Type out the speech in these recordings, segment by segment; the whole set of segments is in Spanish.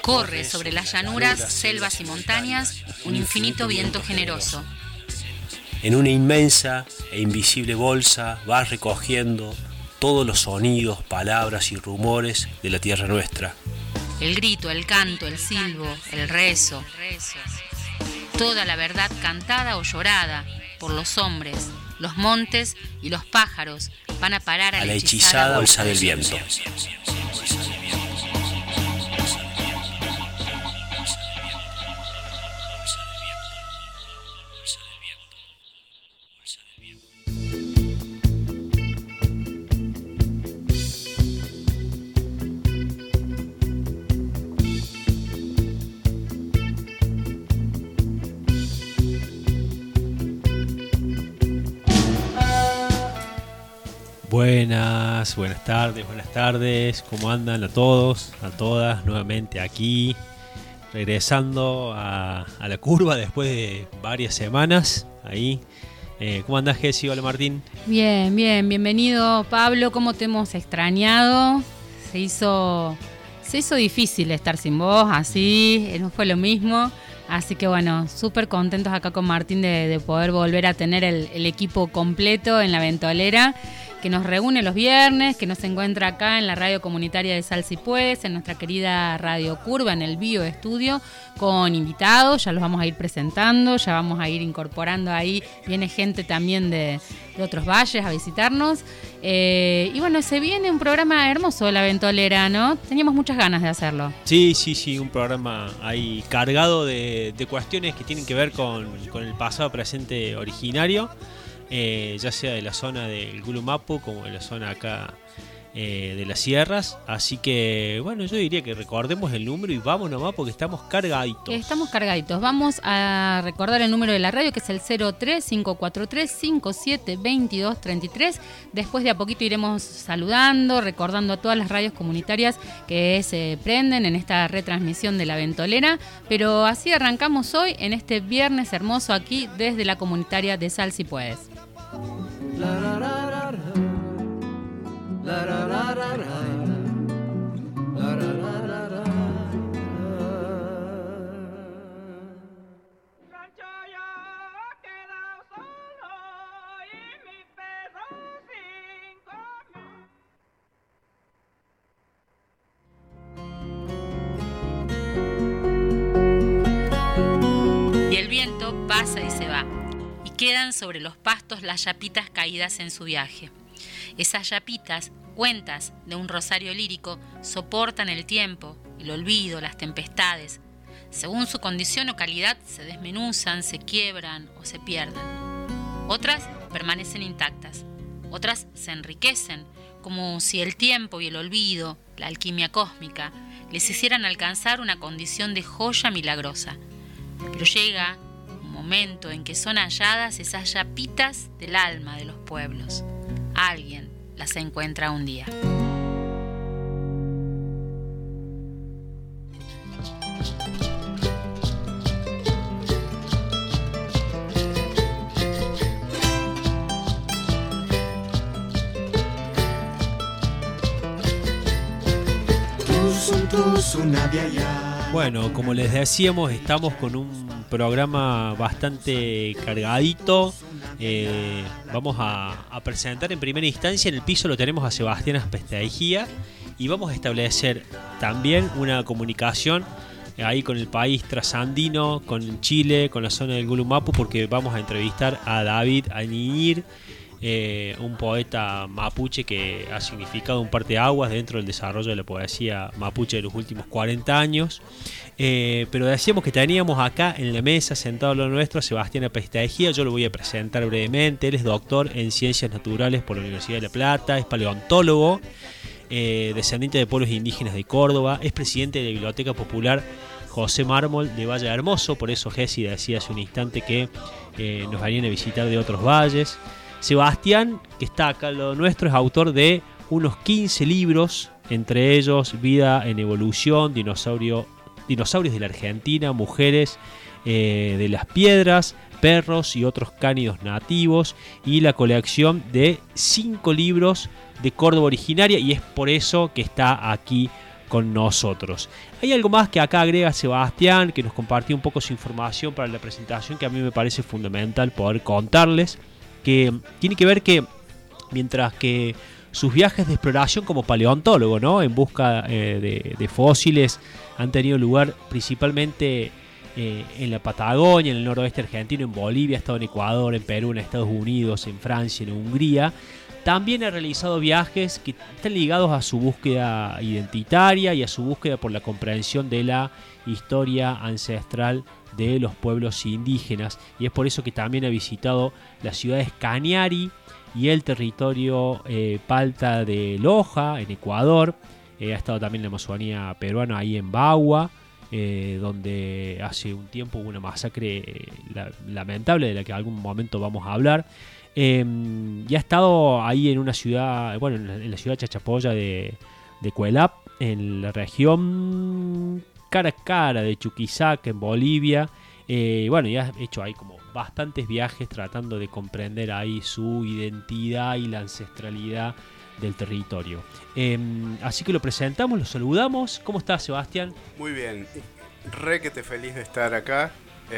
Corre sobre las llanuras, selvas y montañas un infinito viento generoso. En una inmensa e invisible bolsa vas recogiendo todos los sonidos, palabras y rumores de la tierra nuestra. El grito, el canto, el silbo, el rezo. Toda la verdad cantada o llorada por los hombres, los montes y los pájaros van a parar a la hechizada bolsa del viento. Buenas tardes, ¿cómo andan a todos, a todas? Nuevamente aquí, regresando a la curva después de varias semanas, ahí. ¿Cómo andás, Jessy? Hola, Martín. Bien, bienvenido, Pablo, ¿cómo te hemos extrañado? Se hizo difícil estar sin vos, así, no fue lo mismo. Así que bueno, súper contentos acá con Martín de poder volver a tener el equipo completo en La Ventolera, que nos reúne los viernes, que nos encuentra acá en la radio comunitaria de Sal Si Puedes, en nuestra querida Radio Curva, en el Bio Estudio, con invitados. Ya los vamos a ir presentando, ya vamos a ir incorporando ahí. Viene gente también de otros valles a visitarnos. Y bueno, se viene un programa hermoso de La Ventolera, ¿no? Teníamos muchas ganas de hacerlo. Sí, un programa ahí cargado de cuestiones que tienen que ver con el pasado presente originario. Ya sea de la zona del Gulumapu como de la zona acá de las sierras. Así que bueno, yo diría que recordemos el número y vamos nomás porque estamos cargaditos. Vamos a recordar el número de la radio, que es el 03543572233. Después de a poquito iremos saludando, recordando a todas las radios comunitarias que se prenden en esta retransmisión de La Ventolera. Pero así arrancamos hoy en este viernes hermoso aquí desde la comunitaria de Sal Si Puedes. Y el viento pasa y se va, y quedan sobre los pastos las yapitas caídas en su viaje. Esas yapitas, cuentas de un rosario lírico, soportan el tiempo, el olvido, las tempestades. Según su condición o calidad, se desmenuzan, se quiebran o se pierden. Otras permanecen intactas, otras se enriquecen, como si el tiempo y el olvido, la alquimia cósmica, les hicieran alcanzar una condición de joya milagrosa. Pero llega un momento en que son halladas esas yapitas del alma de los pueblos. Alguien las encuentra un día. Bueno, como les decíamos, estamos con un programa bastante cargadito. Vamos a presentar en primera instancia, en el piso lo tenemos a Sebastián Aspesteigía, y vamos a establecer también una comunicación ahí con el país trasandino, con Chile, con la zona del Gulumapu, porque vamos a entrevistar a David Añir, un poeta mapuche que ha significado un parteaguas dentro del desarrollo de la poesía mapuche de los últimos 40 años. Pero decíamos que teníamos acá en la mesa, sentado a lo nuestro, a Sebastián Aspesteigía. Yo lo voy a presentar brevemente. Él es doctor en Ciencias Naturales por la Universidad de La Plata, es paleontólogo, descendiente de pueblos indígenas de Córdoba, es presidente de la Biblioteca Popular José Mármol de Valle Hermoso. Por eso Jessy decía hace un instante que nos venían a visitar de otros valles. Sebastián, que está acá al lado nuestro, es autor de unos 15 libros, entre ellos Vida en Evolución, Dinosaurios de la Argentina, Mujeres de las Piedras, Perros y otros cánidos nativos, y la colección de 5 libros de Córdoba originaria, y es por eso que está aquí con nosotros. Hay algo más que acá agrega Sebastián, que nos compartió un poco su información para la presentación, que a mí me parece fundamental poder contarles, que tiene que ver que mientras que sus viajes de exploración como paleontólogo, ¿no?, en busca de fósiles han tenido lugar principalmente en la Patagonia, en el noroeste argentino, en Bolivia, ha estado en Ecuador, en Perú, en Estados Unidos, en Francia, en Hungría. También ha realizado viajes que están ligados a su búsqueda identitaria y a su búsqueda por la comprensión de la historia ancestral de los pueblos indígenas. Y es por eso que también ha visitado las ciudades Cañari y el territorio Palta de Loja, en Ecuador. Ha estado también en la Amazonía peruana, ahí en Bagua, donde hace un tiempo hubo una masacre lamentable de la que en algún momento vamos a hablar. Y ha estado ahí en una ciudad, bueno, en la ciudad Chachapoya de Cuelap, en la región Caracara de Chuquisaca, en Bolivia. Bueno, ya ha hecho ahí como bastantes viajes tratando de comprender ahí su identidad y la ancestralidad del territorio. Así que lo presentamos, lo saludamos. ¿Cómo estás, Sebastián? Muy bien, requete feliz de estar acá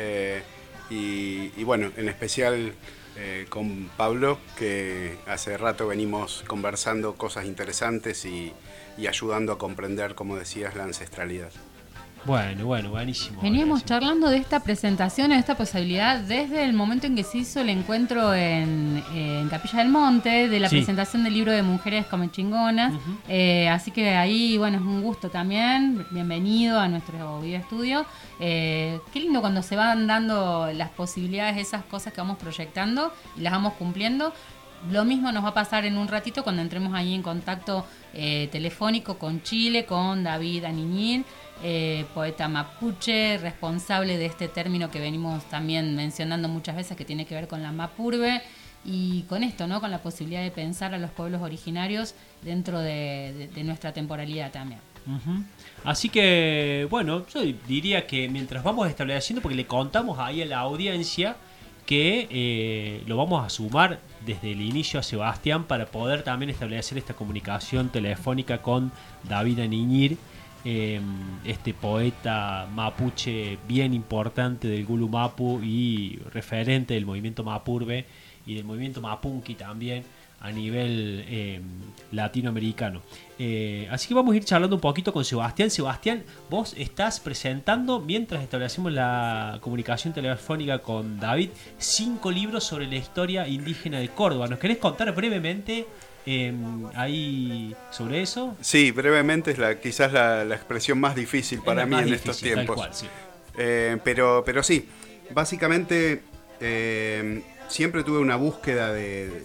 y bueno, en especial con Pablo, que hace rato venimos conversando cosas interesantes y ayudando a comprender, como decías, la ancestralidad. Bueno, buenísimo. Veníamos charlando de esta presentación, de esta posibilidad, desde el momento en que se hizo el encuentro en Capilla del Monte, de la presentación del libro de Mujeres Comechingonas. Así que ahí, bueno, es un gusto también. Bienvenido a nuestro video estudio. Qué lindo cuando se van dando las posibilidades, esas cosas que vamos proyectando y las vamos cumpliendo. Lo mismo nos va a pasar en un ratito cuando entremos ahí en contacto telefónico con Chile, con David Aniñil, poeta mapuche, responsable de este término que venimos también mencionando muchas veces, que tiene que ver con la Mapurbe y con esto, ¿no?, con la posibilidad de pensar a los pueblos originarios dentro de nuestra temporalidad también. Así que, bueno, yo diría que mientras vamos estableciendo, porque le contamos ahí a la audiencia que lo vamos a sumar desde el inicio a Sebastián para poder también establecer esta comunicación telefónica con David Aniñir, este poeta mapuche bien importante del Gulu Mapu y referente del movimiento Mapurbe y del movimiento Mapunki también a nivel latinoamericano. Así que vamos a ir charlando un poquito con Sebastián. Sebastián, vos estás presentando, mientras establecemos la comunicación telefónica con David, 5 libros sobre la historia indígena de Córdoba. ¿Nos querés contar brevemente ahí sobre eso? Sí, brevemente es quizás la expresión más difícil para mí en estos tiempos. Tal cual, sí. Pero sí, básicamente siempre tuve una búsqueda de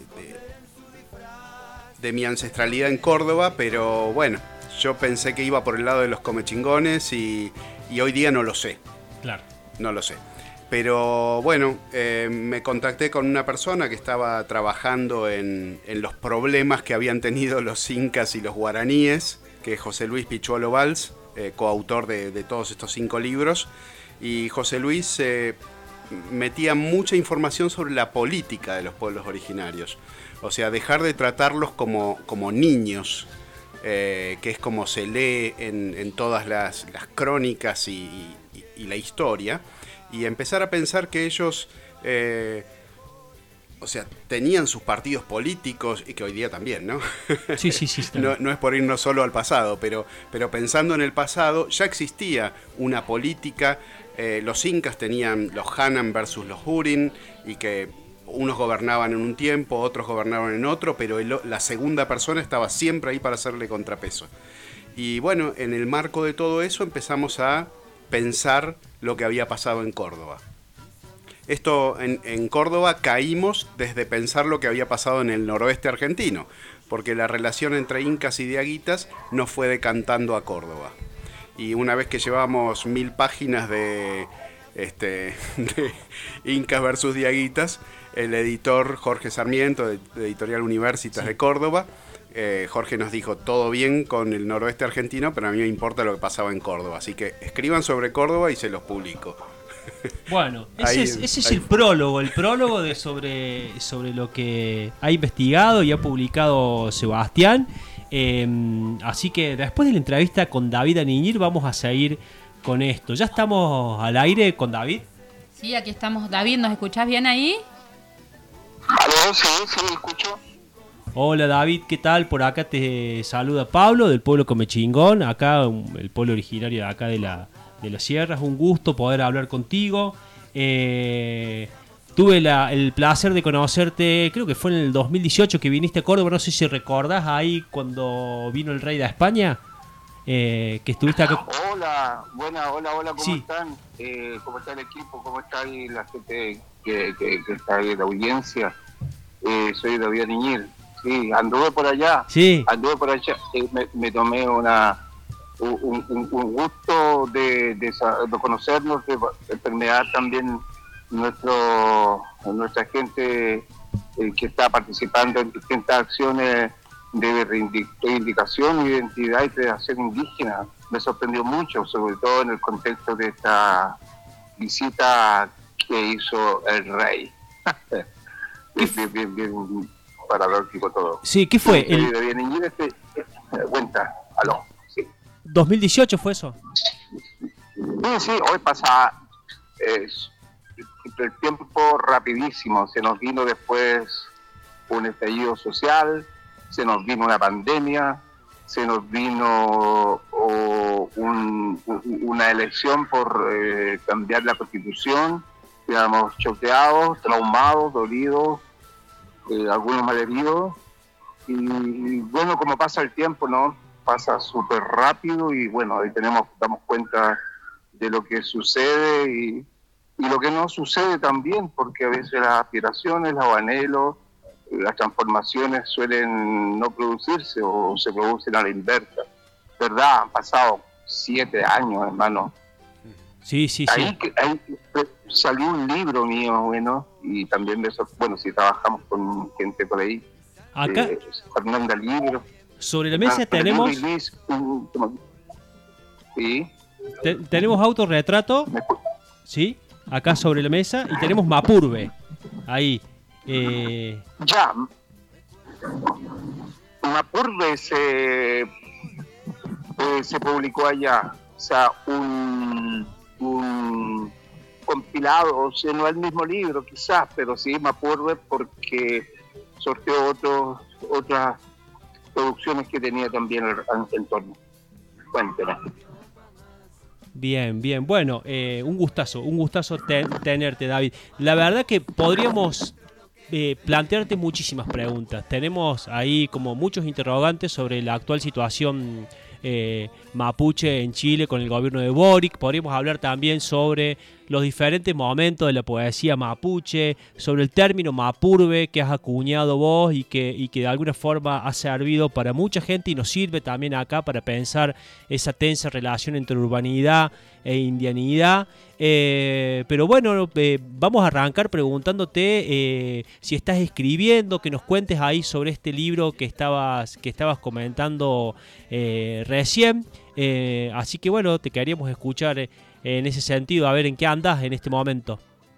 mi ancestralidad en Córdoba, pero bueno, yo pensé que iba por el lado de los comechingones y hoy día no lo sé. Claro. No lo sé. Pero bueno, me contacté con una persona que estaba trabajando en los problemas que habían tenido los incas y los guaraníes, que es José Luis Pichuolo Valls, coautor de todos estos 5 libros. Y José Luis metía mucha información sobre la política de los pueblos originarios. O sea, dejar de tratarlos como niños, que es como se lee en todas las crónicas y la historia, y empezar a pensar que ellos, o sea, tenían sus partidos políticos, y que hoy día también, ¿no? Sí. No es por irnos solo al pasado, pero pensando en el pasado, ya existía una política. Los incas tenían los Hanan versus los Hurin, y que unos gobernaban en un tiempo, otros gobernaban en otro, pero la segunda persona estaba siempre ahí para hacerle contrapeso. Y bueno, en el marco de todo eso empezamos a pensar lo que había pasado en Córdoba. Esto en Córdoba caímos desde pensar lo que había pasado en el noroeste argentino, porque la relación entre incas y diaguitas nos fue decantando a Córdoba. Y una vez que llevamos 1000 páginas de incas versus diaguitas, el editor Jorge Sarmiento, de Editorial Universitas de Córdoba, Jorge nos dijo: todo bien con el noroeste argentino, pero a mí me importa lo que pasaba en Córdoba, así que escriban sobre Córdoba y se los publico. Bueno, ese es el prólogo sobre lo que ha investigado y ha publicado Sebastián. Así que después de la entrevista con David Aniñir vamos a seguir con esto. ¿Ya estamos al aire con David? Sí, aquí estamos. David, ¿nos escuchás bien ahí? ¿Aló? Sí, escucho. Hola David, ¿qué tal? Por acá te saluda Pablo del pueblo Comechingón, acá el pueblo originario de acá de la sierra. Es un gusto poder hablar contigo. Tuve el placer de conocerte, creo que fue en el 2018 que viniste a Córdoba, no sé si recordás ahí cuando vino el rey de España, que estuviste acá. Hola, hola, ¿cómo Sí. están? ¿Cómo está el equipo? ¿Cómo está ahí la gente que está ahí en la audiencia? Soy David Aniñir. Sí, anduve por allá. Sí. Me tomé un gusto de conocernos, de permear también nuestra gente que está participando en distintas acciones de reivindicación, identidad y creación indígena. Me sorprendió mucho, sobre todo en el contexto de esta visita que hizo el rey. Bien paradójico todo. Sí, ¿qué fue? Cuenta, aló. Sí. 2018 fue eso. Sí, hoy pasa el tiempo rapidísimo. Se nos vino después un estallido social, se nos vino una pandemia, se nos vino una elección por cambiar la Constitución. Quedamos choqueados, traumados, dolidos, algunos malheridos. Y bueno, como pasa el tiempo, ¿no? Pasa súper rápido y bueno, ahí damos cuenta de lo que sucede y lo que no sucede también, porque a veces las aspiraciones, los anhelos, las transformaciones suelen no producirse o se producen a la inversa. ¿Verdad? Han pasado 7 años, hermano. Sí. Ahí salió un libro mío, bueno, y también de eso, bueno, si trabajamos con gente por ahí. Acá, Fernanda Libro. sobre la mesa tenemos... Sí. Tenemos autorretrato, ¿sí? Acá sobre la mesa, y tenemos Mapurbe, ahí. Ya. Mapurbe se publicó allá, o sea, un compilado, o sea, no el mismo libro quizás, pero sí Mapurbe porque sorteó otras producciones que tenía también el entorno. Cuénteme. Bien. Bueno, un gustazo tenerte, David. La verdad que podríamos plantearte muchísimas preguntas. Tenemos ahí como muchos interrogantes sobre la actual situación mapuche en Chile con el gobierno de Boric. Podríamos hablar también sobre los diferentes momentos de la poesía mapuche, sobre el término Mapurbe que has acuñado vos y que de alguna forma ha servido para mucha gente y nos sirve también acá para pensar esa tensa relación entre urbanidad e indianidad. Pero bueno, vamos a arrancar preguntándote si estás escribiendo, que nos cuentes ahí sobre este libro que estabas comentando recién. Así que bueno, te queríamos escuchar en ese sentido, a ver en qué andas en este momento.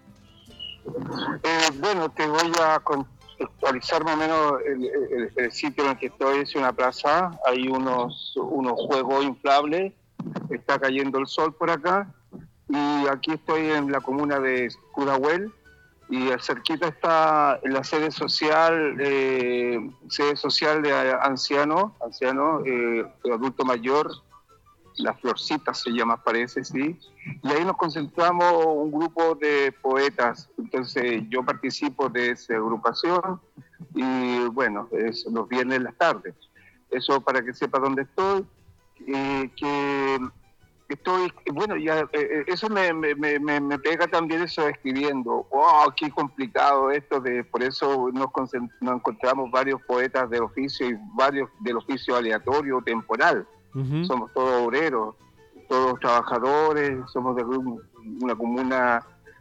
Bueno, te voy a contextualizar más o menos el sitio en el que estoy. Es una plaza, hay unos juegos inflables, está cayendo el sol por acá, y aquí estoy en la comuna de Pudahuel, y cerquita está la sede social de anciano, adulto mayor, Las Florcitas se llama, parece, sí. Y ahí nos concentramos un grupo de poetas. Entonces yo participo de esa agrupación y bueno, es los viernes en las tardes. Eso para que sepa dónde estoy. Bueno, ya eso me pega también eso de escribiendo. ¡Wow! ¡Qué complicado esto! Por eso nos encontramos varios poetas del oficio y varios del oficio aleatorio, temporal. Uh-huh. Somos todos obreros, todos trabajadores, somos de una comuna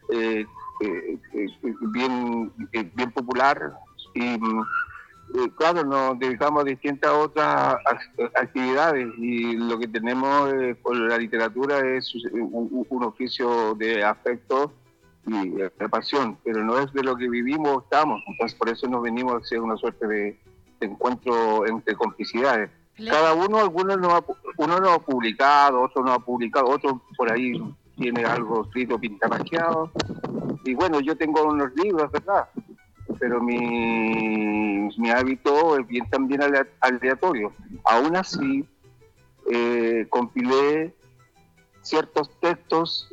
bien popular y claro, nos dedicamos a distintas otras actividades y lo que tenemos con la literatura es un oficio de afecto y de pasión, pero no es de lo que vivimos o estamos, entonces por eso nos venimos a hacer una suerte de encuentro entre complicidades. Cada uno, uno no ha publicado, otro no ha publicado, otro por ahí tiene algo escrito pintarrajeado. Y bueno, yo tengo unos libros, ¿verdad? Pero mi hábito es bien también aleatorio. Aún así, compilé ciertos textos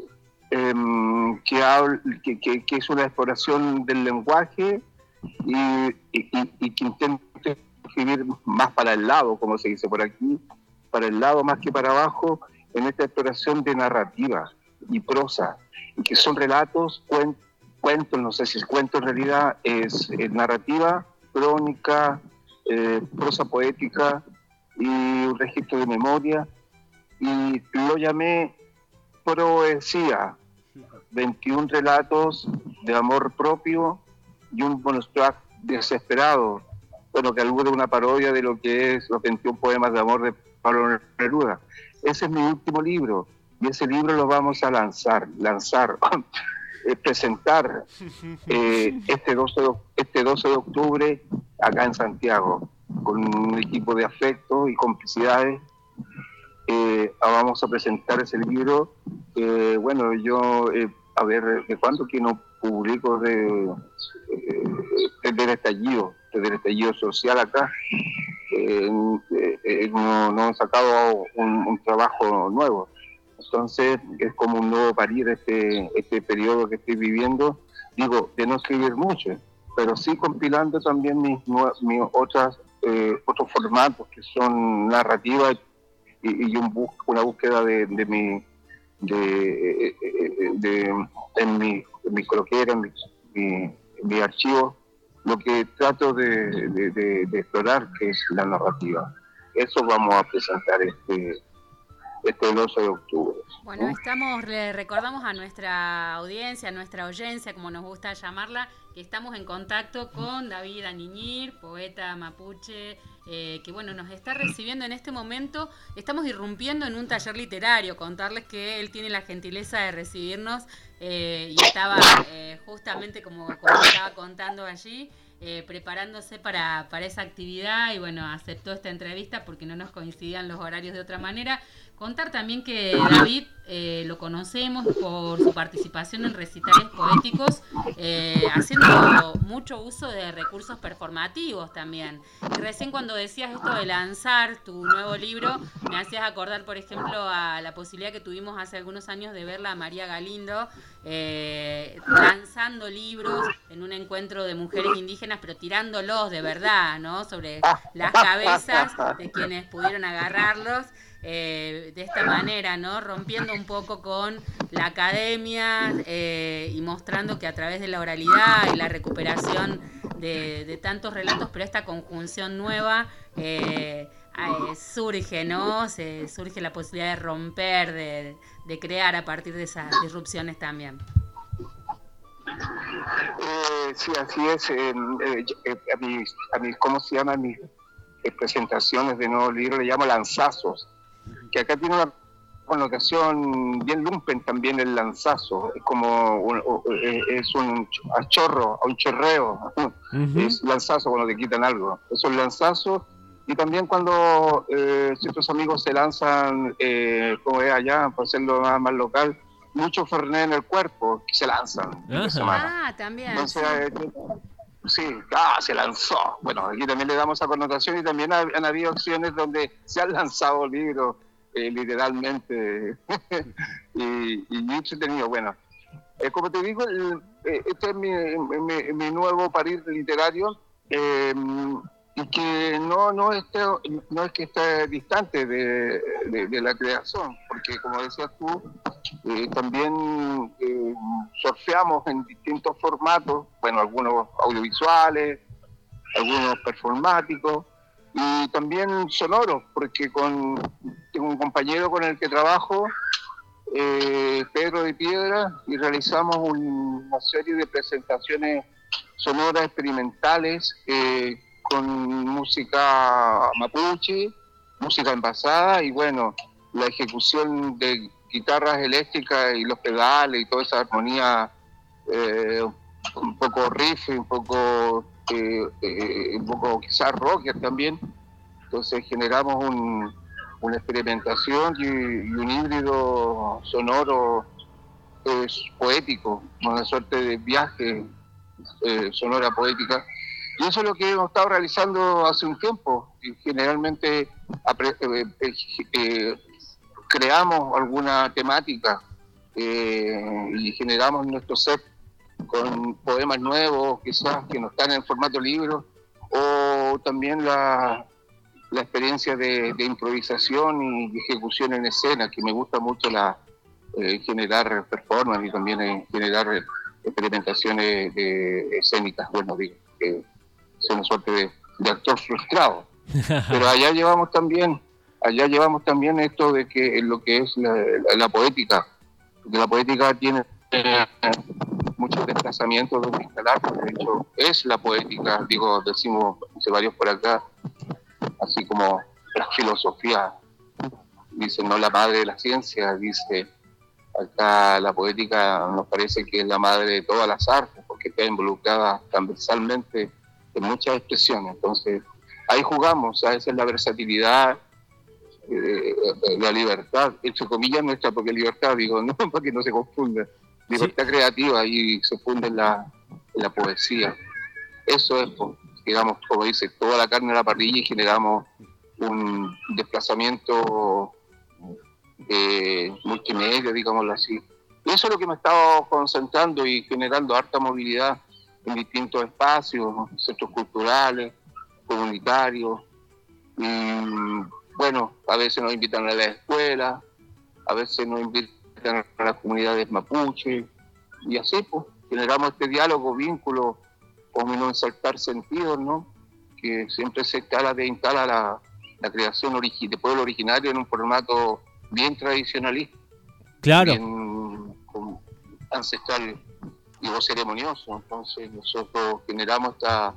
que es una exploración del lenguaje y que intento escribir más para el lado, como se dice por aquí, para el lado más que para abajo, en esta exploración de narrativa y prosa, y que son relatos, cuentos, no sé si el cuento en realidad es narrativa, crónica, prosa poética y un registro de memoria, y lo llamé Proesía, 21 relatos de amor propio y un bonus track desesperado, bueno, que alguna una parodia de lo que es los 21 poemas de amor de Pablo Neruda. Ese es mi último libro, y ese libro lo vamos a lanzar, presentar este 12 de octubre acá en Santiago, con un equipo de afecto y complicidades. Vamos a presentar ese libro. Bueno, yo, a ver, ¿de cuándo que no publico desde el estallido social acá? No he sacado un trabajo nuevo. Entonces es como un nuevo parir este periodo que estoy viviendo. Digo, de no escribir mucho, pero sí compilando también mis otros formatos que son narrativas y una búsqueda en mi croquera, en mi archivo, lo que trato de explorar, que es la narrativa. Eso vamos a presentar este 12 de octubre. Bueno, le recordamos a nuestra audiencia, a nuestra oyencia, como nos gusta llamarla, que estamos en contacto con David Aniñir, poeta mapuche, que bueno, nos está recibiendo en este momento. Estamos irrumpiendo en un taller literario, contarles que él tiene la gentileza de recibirnos y estaba justamente como estaba contando allí, preparándose para esa actividad, y bueno, aceptó esta entrevista porque no nos coincidían los horarios de otra manera. Contar también que David lo conocemos por su participación en recitales poéticos, haciendo mucho uso de recursos performativos también. Y recién cuando decías esto de lanzar tu nuevo libro, me hacías acordar, por ejemplo, a la posibilidad que tuvimos hace algunos años de verla a María Galindo lanzando libros en un encuentro de mujeres indígenas, pero tirándolos de verdad, ¿no? Sobre las cabezas de quienes pudieron agarrarlos. De esta manera, ¿no? Rompiendo un poco con la academia y mostrando que a través de la oralidad y la recuperación de tantos relatos, pero esta conjunción nueva surge, ¿no? Surge la posibilidad de romper, de crear a partir de esas disrupciones también. Sí, así es. A mis ¿cómo se llama? Mis presentaciones de nuevo libro le llamo lanzazos, que acá tiene una connotación bien lumpen también el lanzazo, es como es un chorro, un chorreo, es lanzazo cuando te quitan algo, eso es lanzazo. Y también cuando ciertos amigos se lanzan, como es allá, por hacerlo más local, mucho fernet en el cuerpo, que se lanzan. También. Entonces, se lanzó. Bueno, aquí también le damos esa connotación, y también han habido acciones donde se han lanzado libros, literalmente, y entretenido. Bueno, como te digo, este es mi nuevo parir literario, y que no es que esté distante de la creación, porque como decías tú, también surfeamos en distintos formatos, bueno, algunos audiovisuales, algunos performáticos y también sonoros, porque tengo un compañero con el que trabajo, Pedro de Piedra, y realizamos una serie de presentaciones sonoras experimentales con música mapuche, música envasada, y bueno, la ejecución de guitarras eléctricas y los pedales y toda esa armonía, un poco riff, un poco quizás rocker también, Entonces generamos una experimentación y un híbrido sonoro poético, una suerte de viaje sonora poética. Y eso es lo que hemos estado realizando hace un tiempo. Y generalmente creamos alguna temática y generamos nuestro set con poemas nuevos, quizás que no están en formato libro, o también la experiencia de improvisación y ejecución en escena, que me gusta mucho generar performance y también generar experimentaciones escénicas, bueno, digo, que es una suerte de actor frustrado. Pero allá llevamos también esto de que en lo que es la poética, porque la poética tiene muchos desplazamientos donde instalar, de hecho es la poética, decimos varios por acá, así como la filosofía, dice no la madre de la ciencia, dice acá la poética nos parece que es la madre de todas las artes, porque está involucrada transversalmente en muchas expresiones. Entonces ahí jugamos, esa es la versatilidad, la libertad, entre comillas nuestra, porque libertad, no para que no se confunda, libertad creativa, y se funde en la poesía. Eso es, digamos, como dice, toda la carne a la parrilla, y generamos un desplazamiento multimedia, digámoslo así. Y eso es lo que me he estado concentrando y generando harta movilidad en distintos espacios, centros culturales, comunitarios. Y bueno, a veces nos invitan a la escuela, a veces nos invitan a las comunidades mapuche, y así pues generamos este diálogo, vínculo, como no ensaltar sentidos, ¿no? Que siempre se instala la creación de pueblo originario en un formato bien tradicionalista, claro, bien ancestral y ceremonioso. Entonces nosotros generamos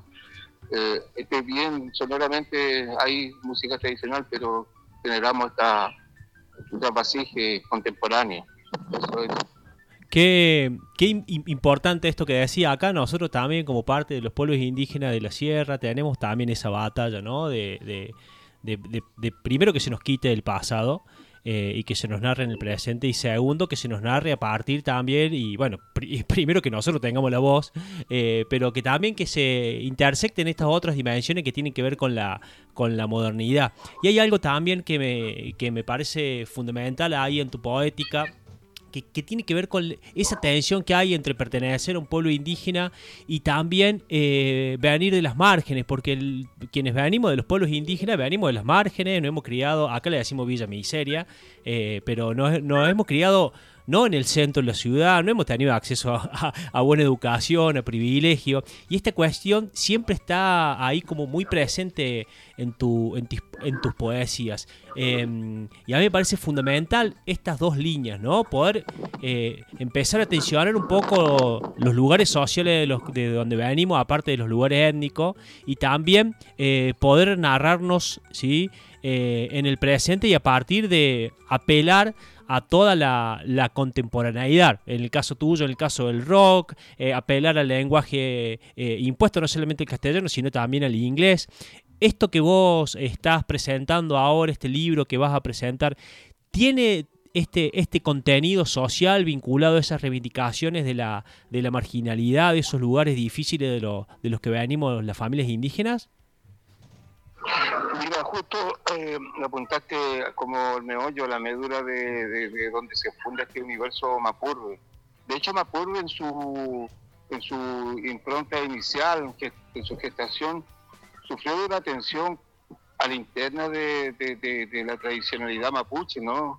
bien sonoramente, hay música tradicional, pero generamos esta vasija contemporánea. Eso es. Qué importante esto que decía acá. Nosotros también, como parte de los pueblos indígenas de la sierra, tenemos también esa batalla, ¿no? De primero que se nos quite el pasado, y que se nos narre en el presente, y segundo que se nos narre a partir también, y bueno, primero que nosotros tengamos la voz, pero que también que se intersecten estas otras dimensiones que tienen que ver con la modernidad. Y hay algo también que me parece fundamental ahí en tu poética, que tiene que ver con esa tensión que hay entre pertenecer a un pueblo indígena y también venir de las márgenes, porque quienes venimos de los pueblos indígenas venimos de las márgenes, nos hemos criado, acá le decimos Villa Miseria, pero nos hemos criado no en el centro de la ciudad, no hemos tenido acceso a buena educación, a privilegio, y esta cuestión siempre está ahí como muy presente en tus poesías. Y a mí me parece fundamental estas dos líneas, ¿no? Poder empezar a tensionar un poco los lugares sociales de donde venimos, aparte de los lugares étnicos, y también poder narrarnos, ¿sí? En el presente, y a partir de apelar a toda la contemporaneidad, en el caso tuyo, en el caso del rock, apelar al lenguaje impuesto, no solamente el castellano, sino también al inglés. Esto que vos estás presentando ahora, este libro que vas a presentar, ¿tiene este contenido social vinculado a esas reivindicaciones de la marginalidad, de esos lugares difíciles de los que venimos las familias indígenas? Mira, justo apuntaste como el meollo, la médula de donde se funda este universo Mapurbe. De hecho, Mapurbe en su impronta inicial, en su gestación, sufrió de una tensión a la interna de la tradicionalidad mapuche, ¿no?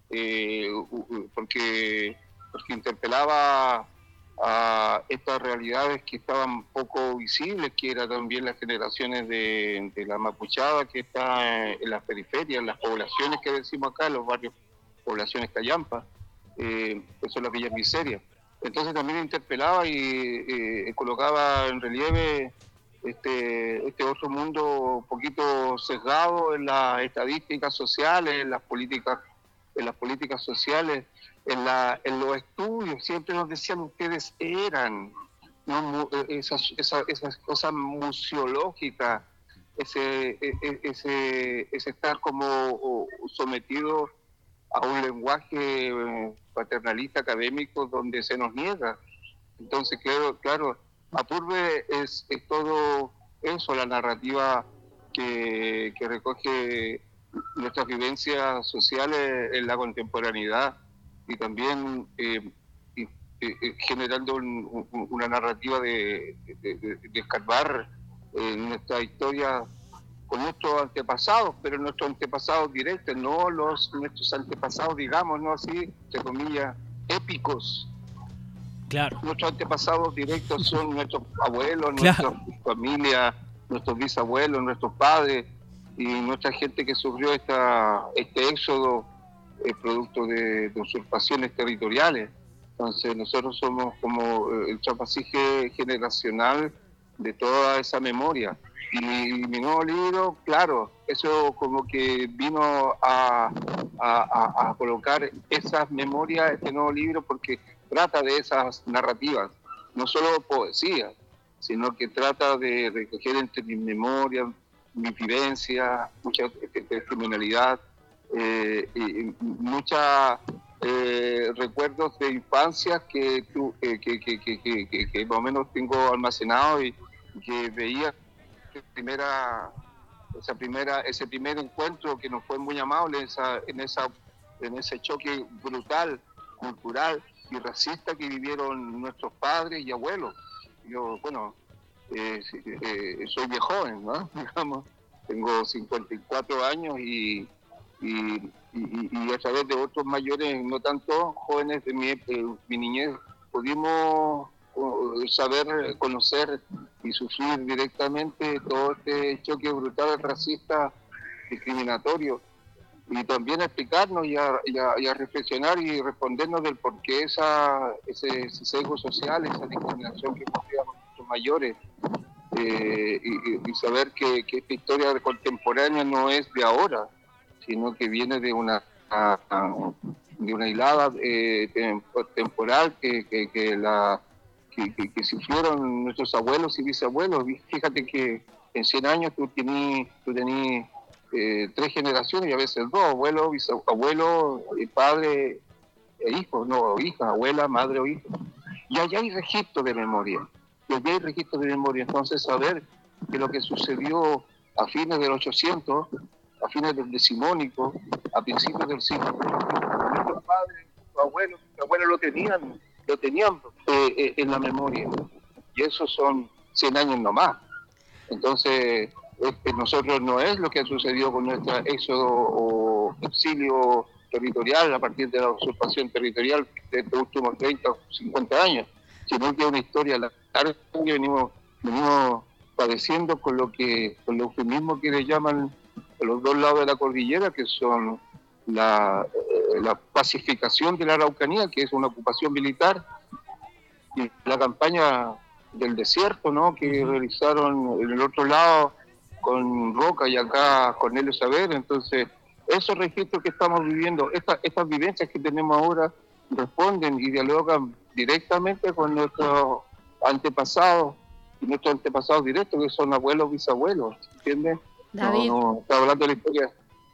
Porque interpelaba a estas realidades que estaban poco visibles, que eran también las generaciones de la mapuchada que está en las periferias, en las poblaciones que decimos acá, los barrios, poblaciones callampas, que son las villas miserias. Entonces también interpelaba y colocaba en relieve este otro mundo un poquito sesgado en las estadísticas sociales, en las políticas sociales, en los estudios. Siempre nos decían, ustedes eran, ¿no? esas cosas museológicas, ese estar como sometido a un lenguaje paternalista académico donde se nos niega. Entonces, claro, Apurbe es todo eso, la narrativa que recoge nuestras vivencias sociales en la contemporaneidad y también generando una narrativa de escarbar nuestra historia con nuestros antepasados, pero nuestros antepasados directos, no nuestros antepasados, digamos, no así, entre comillas, épicos. Claro. Nuestros antepasados directos son nuestros abuelos, Claro. nuestras familias, nuestros bisabuelos, nuestros padres y nuestra gente que sufrió este éxodo producto de usurpaciones territoriales. Entonces nosotros somos como el trasvasije generacional de toda esa memoria. Y mi nuevo libro, claro, eso como que vino a colocar esas memorias, este nuevo libro, porque trata de esas narrativas, no solo poesía, sino que trata de recoger entre mis memorias, mis vivencias, mucha criminalidad, y muchos recuerdos de infancia que más o menos tengo almacenado y que veía ese primer encuentro que nos fue muy amable en ese choque brutal, cultural y racista que vivieron nuestros padres y abuelos. Yo, bueno, soy bien joven, ¿no? Digamos, tengo 54 años y a través de otros mayores, no tanto jóvenes de mi niñez, pudimos saber, conocer y sufrir directamente todo este choque brutal, racista, discriminatorio, y también explicarnos y a reflexionar y respondernos del por qué ese sesgo social, esa discriminación que sufrían nuestros mayores, y saber que esta historia contemporánea no es de ahora, sino que viene de una hilada temporal que sufrieron nuestros abuelos y bisabuelos. Fíjate que en 100 años tú tenías 3 generaciones y a veces 2, abuelo, bisabuelo, padre e hijo, no, hija, abuela, madre o hijo. Y allá hay registro de memoria. Entonces, saber que lo que sucedió a fines del 800, a fines del Decimónico, a principios del siglo, nuestros padres, nuestros abuelos lo tenían en la memoria. Y eso son 100 años nomás. Entonces, nosotros no es lo que ha sucedido con nuestro éxodo o exilio territorial a partir de la usurpación territorial de estos últimos 30 o 50 años, sino que es una historia larga que venimos padeciendo con los eufemismos que le llaman a los dos lados de la cordillera, que son la pacificación de la Araucanía, que es una ocupación militar, y la campaña del desierto, ¿no?, que realizaron en el otro lado con Roca y acá Cornelio Saavedra. Entonces, esos registros que estamos viviendo, estas vivencias que tenemos ahora, responden y dialogan directamente con nuestros antepasados, y nuestros antepasados directos, que son abuelos, bisabuelos, ¿entiendes? David, no está hablando de la historia.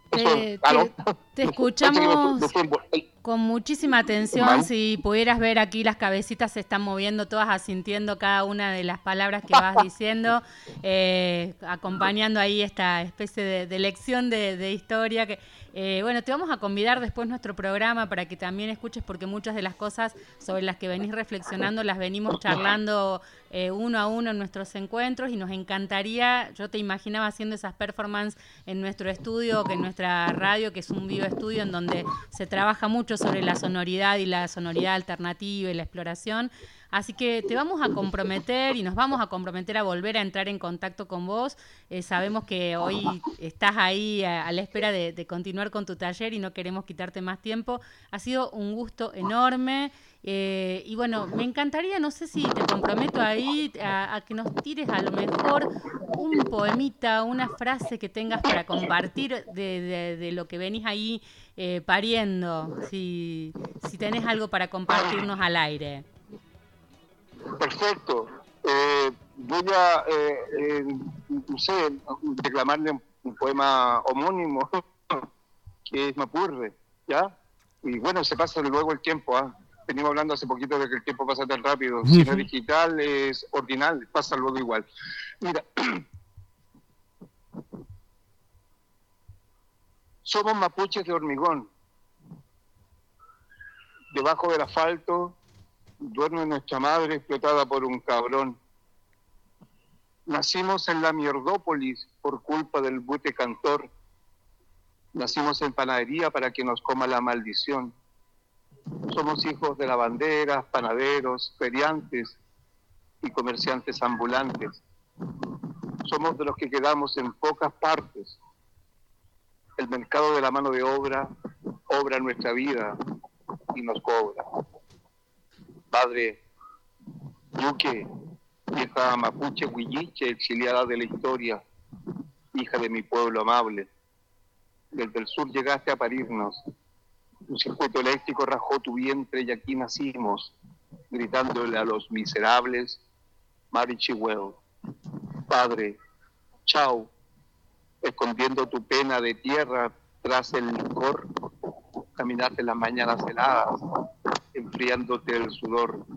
Te escuchamos con muchísima atención. Si pudieras ver aquí, las cabecitas se están moviendo, todas asintiendo cada una de las palabras que vas diciendo, acompañando ahí esta especie de lección de historia que bueno, te vamos a convidar después nuestro programa para que también escuches, porque muchas de las cosas sobre las que venís reflexionando las venimos charlando uno a uno en nuestros encuentros, y nos encantaría, yo te imaginaba haciendo esas performances en nuestro estudio, que en nuestra radio, que es un video estudio en donde se trabaja mucho sobre la sonoridad y la sonoridad alternativa y la exploración. Así que te vamos a comprometer y nos vamos a comprometer a volver a entrar en contacto con vos. Sabemos que hoy estás ahí a la espera de continuar con tu taller y no queremos quitarte más tiempo. Ha sido un gusto enorme. Y bueno, me encantaría, no sé si te comprometo ahí a que nos tires a lo mejor un poemita, una frase que tengas para compartir de lo que venís ahí pariendo, si tenés algo para compartirnos al aire. Perfecto. voy a, no sé, declamarle un poema homónimo que es Mapurre, ¿ya? Y bueno, se pasa luego el tiempo, ¿ah? Venimos hablando hace poquito de que el tiempo pasa tan rápido. Si no es digital, es ordinal, pasa luego igual. Mira, somos mapuches de hormigón. Debajo del asfalto duerme nuestra madre explotada por un cabrón. Nacimos en la mierdópolis por culpa del bute cantor. Nacimos en panadería para que nos coma la maldición. Somos hijos de lavanderas, panaderos, feriantes y comerciantes ambulantes. Somos de los que quedamos en pocas partes. El mercado de la mano de obra obra nuestra vida y nos cobra. Padre Yuque, vieja mapuche huilliche, exiliada de la historia, hija de mi pueblo amable. Desde el sur llegaste a parirnos. Un circuito eléctrico rajó tu vientre y aquí nacimos, gritándole a los miserables, Marichihueo. Padre, chao, escondiendo tu pena de tierra tras el licor, caminaste las mañanas heladas, enfriándote el sudor.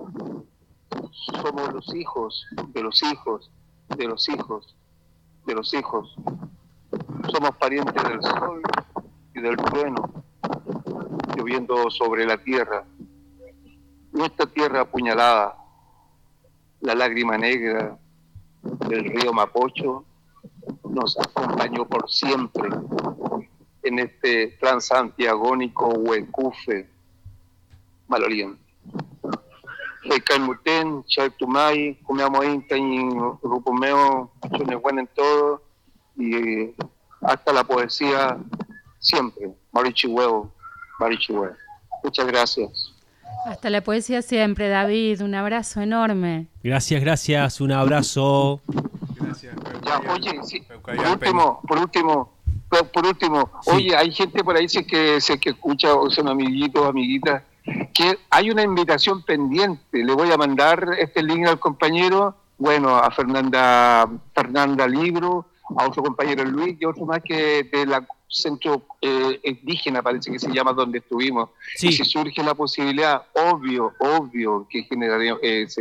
Somos los hijos de los hijos de los hijos de los hijos. Somos parientes del sol y del trueno, lloviendo sobre la tierra. Nuestra tierra apuñalada, la lágrima negra del río Mapocho, nos acompañó por siempre en este transantiagónico huecufe maloliente. Caimuten, Chaltumay, Cumeamointa y Rupumeo, Chunehuan en todo, y hasta la poesía siempre. Marichihueo, Marichihueo. Muchas gracias. Hasta la poesía siempre, David. Un abrazo enorme. Gracias, un abrazo. Gracias. Ya, oye, sí, por último, Sí. Oye, hay gente por ahí que escucha, o son amiguitos, amiguitas, que hay una invitación pendiente. Le voy a mandar este link al compañero, bueno, a Fernanda Libro, a otro compañero Luis y otro más que de la centro indígena, parece que se llama, donde estuvimos. Sí. Y si surge la posibilidad, obvio que generaría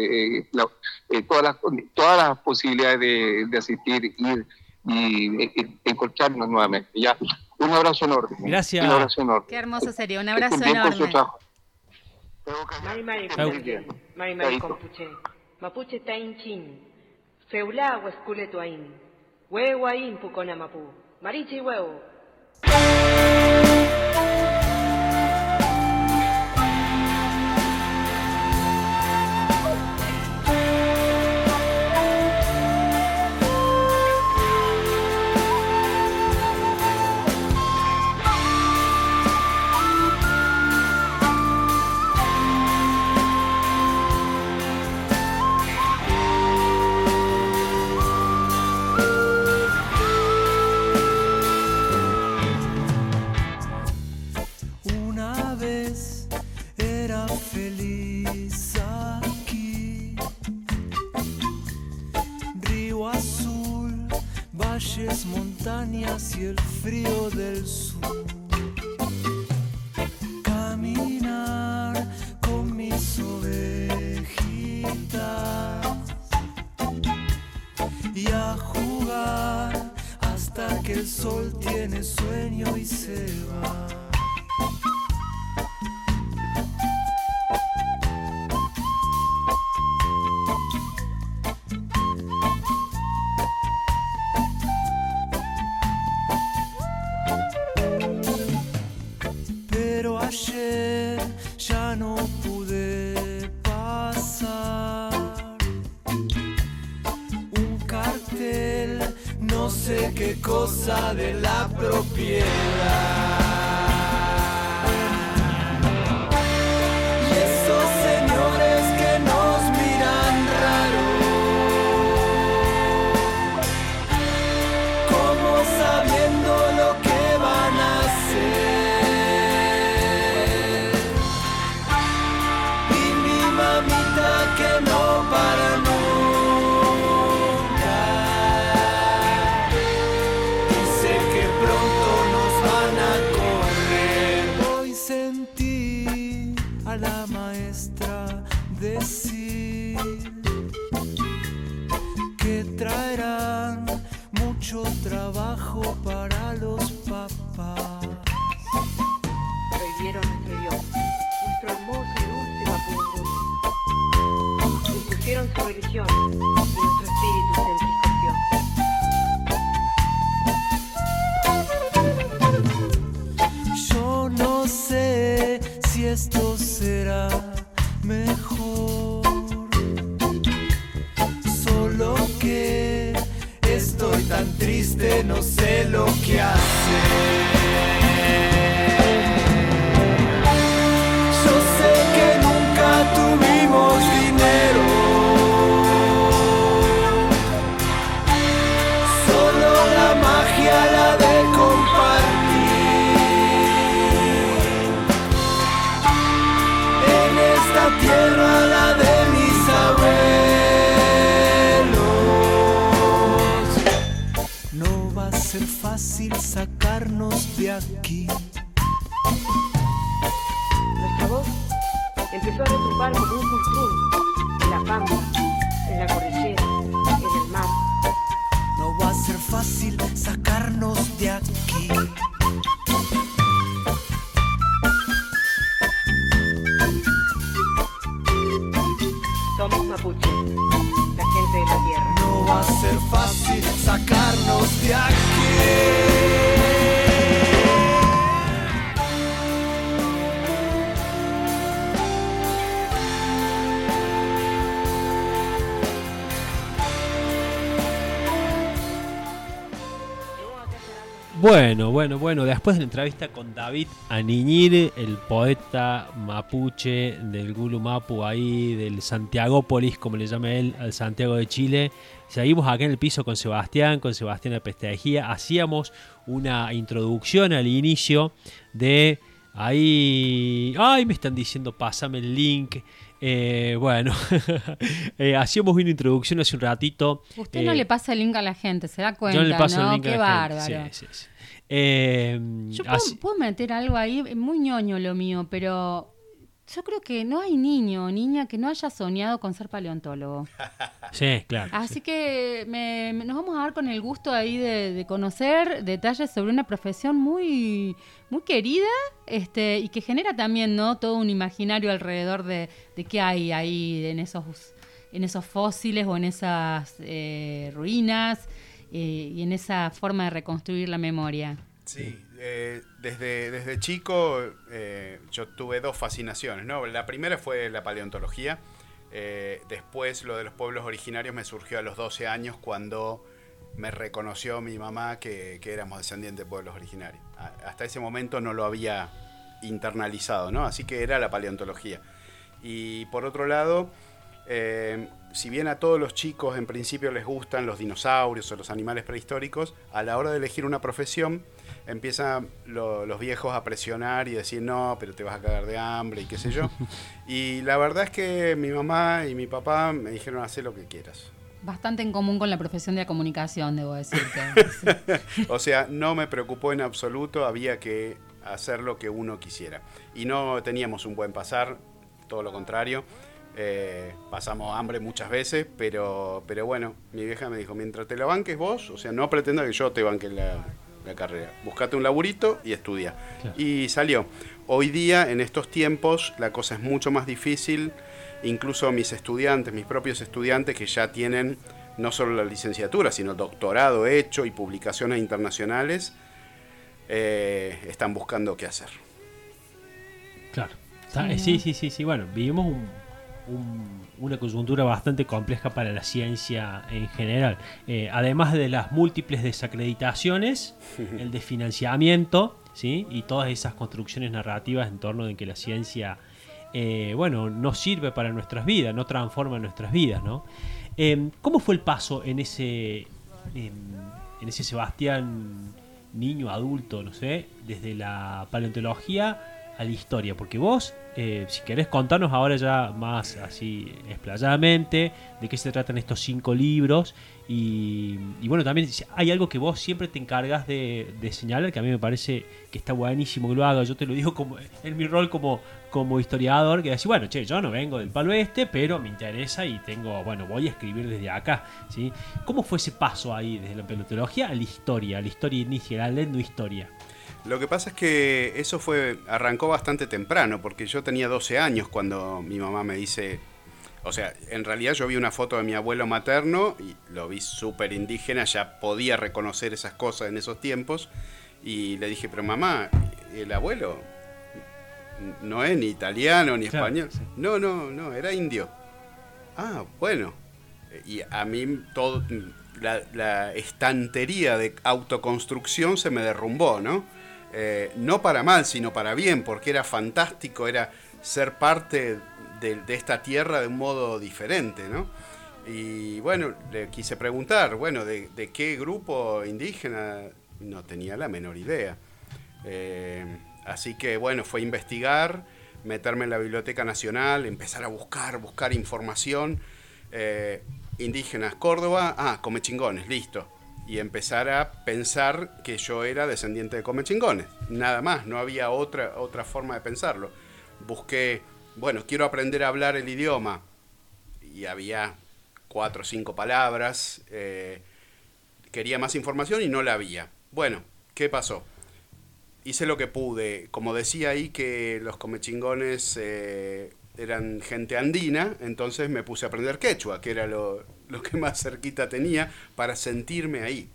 todas las posibilidades de asistir, ir y encontrarnos nuevamente. Ya, un abrazo enorme. Gracias. Un abrazo enorme. Qué hermoso sería. Un abrazo Estén bien con su enorme. trabajo. Mai mai compuche. Mapuche tain chin. Feula huescule tuain. Huehuain pucona mapu. Marichi huevo. Una vez era feliz aquí, río azul, valles, montañas y el frío del sur. Caminar con mis ovejitas y a jugar hasta que el sol tiene sueño y se va. Pero ayer ya no pude pasar. Un cartel, no sé qué cosa de la propiedad. Y esos señores que nos miran raro, como sabiendo lo que van a hacer. Y mi mamita que no para nunca. traerán mucho trabajo para los papás. Prohibieron nuestro idioma, nuestro hermoso y dulce mapudungun. Impusieron su religión y nuestro espíritu se entristeció. Yo no sé si esto será mejor, solo que estoy tan triste, no sé lo que hacer. Yo sé que nunca tuvimos dinero, solo la magia, la de compartir. En esta tierra, la de mis abuelos. No va a ser fácil sacarnos de aquí. Nuestra voz empezó a retumbar como un cultrún en la pampa, en la cordillera, en el mar. No va a ser fácil sacarnos de aquí. Somos mapuche, la gente de la tierra. No va a ser fácil sacarnos de aquí. Bueno, después de la entrevista con David Aniñir, el poeta mapuche del Gulu Mapu ahí, del Santiagópolis, como le llama él, al Santiago de Chile, seguimos acá en el piso con Sebastián de Pestejía. Hacíamos una introducción al inicio de ahí... ¡Ay! Me están diciendo, pásame el link. Hacíamos una introducción hace un ratito. Usted no le pasa el link a la gente, se da cuenta, yo no le paso el link Qué a la bárbaro. gente. Sí. Yo puedo meter algo ahí, muy ñoño lo mío, pero yo creo que no hay niño o niña que no haya soñado con ser paleontólogo. Sí, claro. Así que nos vamos a dar con el gusto ahí de conocer detalles sobre una profesión muy, muy querida, y que genera también, ¿no?, todo un imaginario alrededor de qué hay ahí en esos fósiles o en esas ruinas, y en esa forma de reconstruir la memoria. Sí, desde chico yo tuve dos fascinaciones, ¿no? La primera fue la paleontología, después lo de los pueblos originarios me surgió a los 12 años cuando me reconoció mi mamá que éramos descendientes de pueblos originarios. Hasta ese momento no lo había internalizado, ¿no? Así que era la paleontología. Y por otro lado, si bien a todos los chicos en principio les gustan los dinosaurios o los animales prehistóricos, a la hora de elegir una profesión empiezan los viejos a presionar y decir no, pero te vas a cagar de hambre y qué sé yo. Y la verdad es que mi mamá y mi papá me dijeron haz lo que quieras. Bastante en común con la profesión de la comunicación, debo decirte. Sí. O sea, no me preocupó en absoluto, había que hacer lo que uno quisiera. Y no teníamos un buen pasar, todo lo contrario. Pasamos hambre muchas veces, pero bueno, mi vieja me dijo, mientras te la banques vos, o sea, no pretenda que yo te banque la carrera, buscate un laburito y estudia. Claro. Y salió. Hoy día, en estos tiempos, la cosa es mucho más difícil, incluso mis propios estudiantes que ya tienen no solo la licenciatura, sino doctorado hecho y publicaciones internacionales, están buscando qué hacer. Claro. Sí. Bueno, vivimos una coyuntura bastante compleja para la ciencia en general. Además de las múltiples desacreditaciones, el desfinanciamiento, ¿sí?, y todas esas construcciones narrativas en torno de que la ciencia no sirve para nuestras vidas, no transforma nuestras vidas, ¿no? ¿Cómo fue el paso en ese Sebastián niño, adulto, no sé, desde la paleontología a la historia? Porque vos, si querés contarnos ahora ya más así explayadamente de qué se tratan estos 5 libros y bueno, también hay algo que vos siempre te encargas de señalar, que a mí me parece que está buenísimo que lo haga. Yo te lo digo como en mi rol como historiador, que decir, bueno, che, yo no vengo del palo pero me interesa y voy a escribir desde acá, ¿sí? ¿Cómo fue ese paso ahí desde la paleontología a la historia inicia, a la etnohistoria? Lo que pasa es que eso arrancó bastante temprano, porque yo tenía 12 años cuando mi mamá me dice, o sea, en realidad yo vi una foto de mi abuelo materno y lo vi súper indígena, ya podía reconocer esas cosas en esos tiempos, y le dije, pero mamá, el abuelo no es ni italiano ni español. Sí. No, era indio. Ah, bueno. Y a mí la estantería de autoconstrucción se me derrumbó, ¿no? No para mal, sino para bien, porque era fantástico, era ser parte de esta tierra de un modo diferente, ¿no? Y bueno, le quise preguntar, ¿de qué grupo indígena? No tenía la menor idea. Así que fue investigar, meterme en la Biblioteca Nacional, empezar a buscar información. Indígenas, Córdoba, Comechingones, listo. Y empezar a pensar que yo era descendiente de Comechingones. Nada más, no había otra forma de pensarlo. Busqué, quiero aprender a hablar el idioma. Y había 4 o 5 palabras. Quería más información y no la había. Bueno, ¿qué pasó? Hice lo que pude. Como decía ahí que los Comechingones eran gente andina, entonces me puse a aprender quechua, que era lo que más cerquita tenía para sentirme ahí.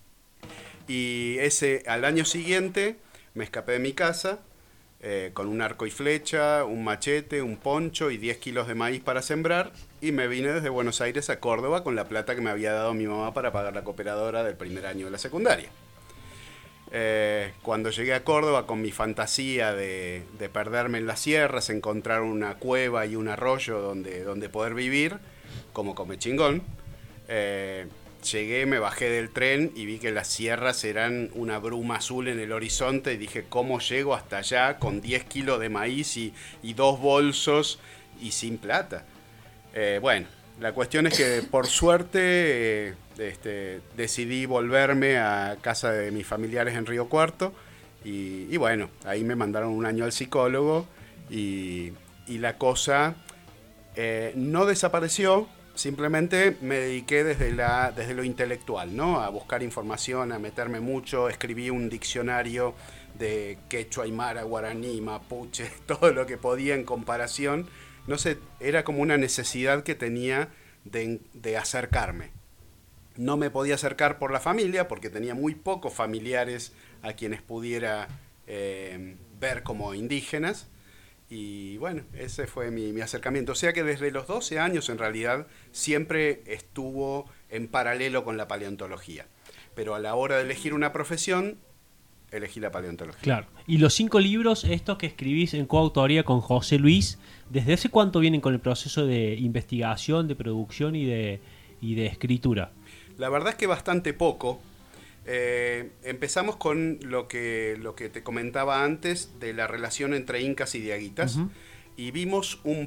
Y al año siguiente me escapé de mi casa con un arco y flecha, un machete, un poncho y 10 kilos de maíz para sembrar, y me vine desde Buenos Aires a Córdoba con la plata que me había dado mi mamá para pagar la cooperadora del primer año de la secundaria. Cuando llegué a Córdoba con mi fantasía de perderme en las sierras, encontrar una cueva y un arroyo donde poder vivir, como Comechingón, llegué, me bajé del tren y vi que las sierras eran una bruma azul en el horizonte y dije, ¿cómo llego hasta allá con 10 kilos de maíz y 2 bolsos y sin plata? La cuestión es que por suerte decidí volverme a casa de mis familiares en Río Cuarto y ahí me mandaron un año al psicólogo y la cosa no desapareció, simplemente me dediqué desde lo intelectual, ¿no? A buscar información, a meterme mucho, escribí un diccionario de quechua, aymara, guaraní, mapuche, todo lo que podía en comparación. No sé, era como una necesidad que tenía de acercarme. No me podía acercar por la familia porque tenía muy pocos familiares a quienes pudiera ver como indígenas. Y ese fue mi acercamiento. O sea que desde los 12 años en realidad siempre estuvo en paralelo con la paleontología. Pero a la hora de elegir una profesión, elegí la paleontología. Claro. Y los 5 libros, estos que escribís en coautoría con José Luis, ¿desde hace cuánto vienen con el proceso de investigación, de producción y de escritura? La verdad es que bastante poco. Empezamos con lo que te comentaba antes de la relación entre incas y diaguitas. Uh-huh. Y vimos un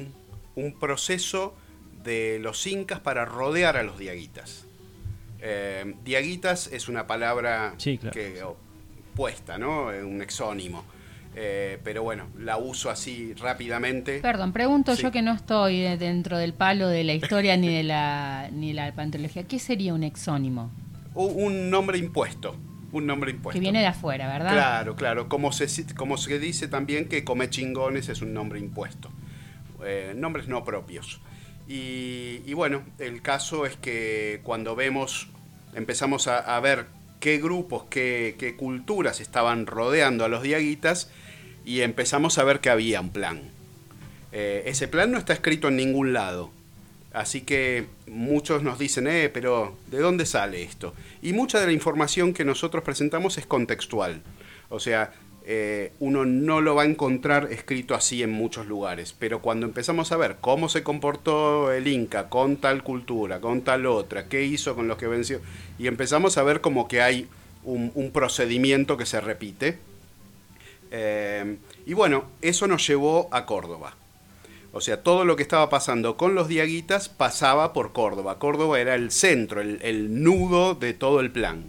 proceso de los incas para rodear a los diaguitas. Diaguitas es una palabra puesta, ¿no? Un exónimo. Pero la uso así rápidamente. Perdón, pregunto yo que no estoy dentro del palo de la historia ni de la paleontología. ¿Qué sería un exónimo? Un nombre impuesto. Que viene de afuera, ¿verdad? Claro. Como se dice también que Comechingones es un nombre impuesto. Nombres no propios. Y el caso es que cuando empezamos a ver qué grupos, qué culturas estaban rodeando a los diaguitas y empezamos a ver que había un plan. Ese plan no está escrito en ningún lado. Así que muchos nos dicen, pero ¿de dónde sale esto? Y mucha de la información que nosotros presentamos es contextual. O sea, uno no lo va a encontrar escrito así en muchos lugares. Pero cuando empezamos a ver cómo se comportó el Inca con tal cultura, con tal otra, qué hizo con los que venció, y empezamos a ver como que hay un procedimiento que se repite, Y bueno, eso nos llevó a Córdoba. O sea, todo lo que estaba pasando con los diaguitas pasaba por Córdoba. Córdoba era el centro, el nudo de todo el plan.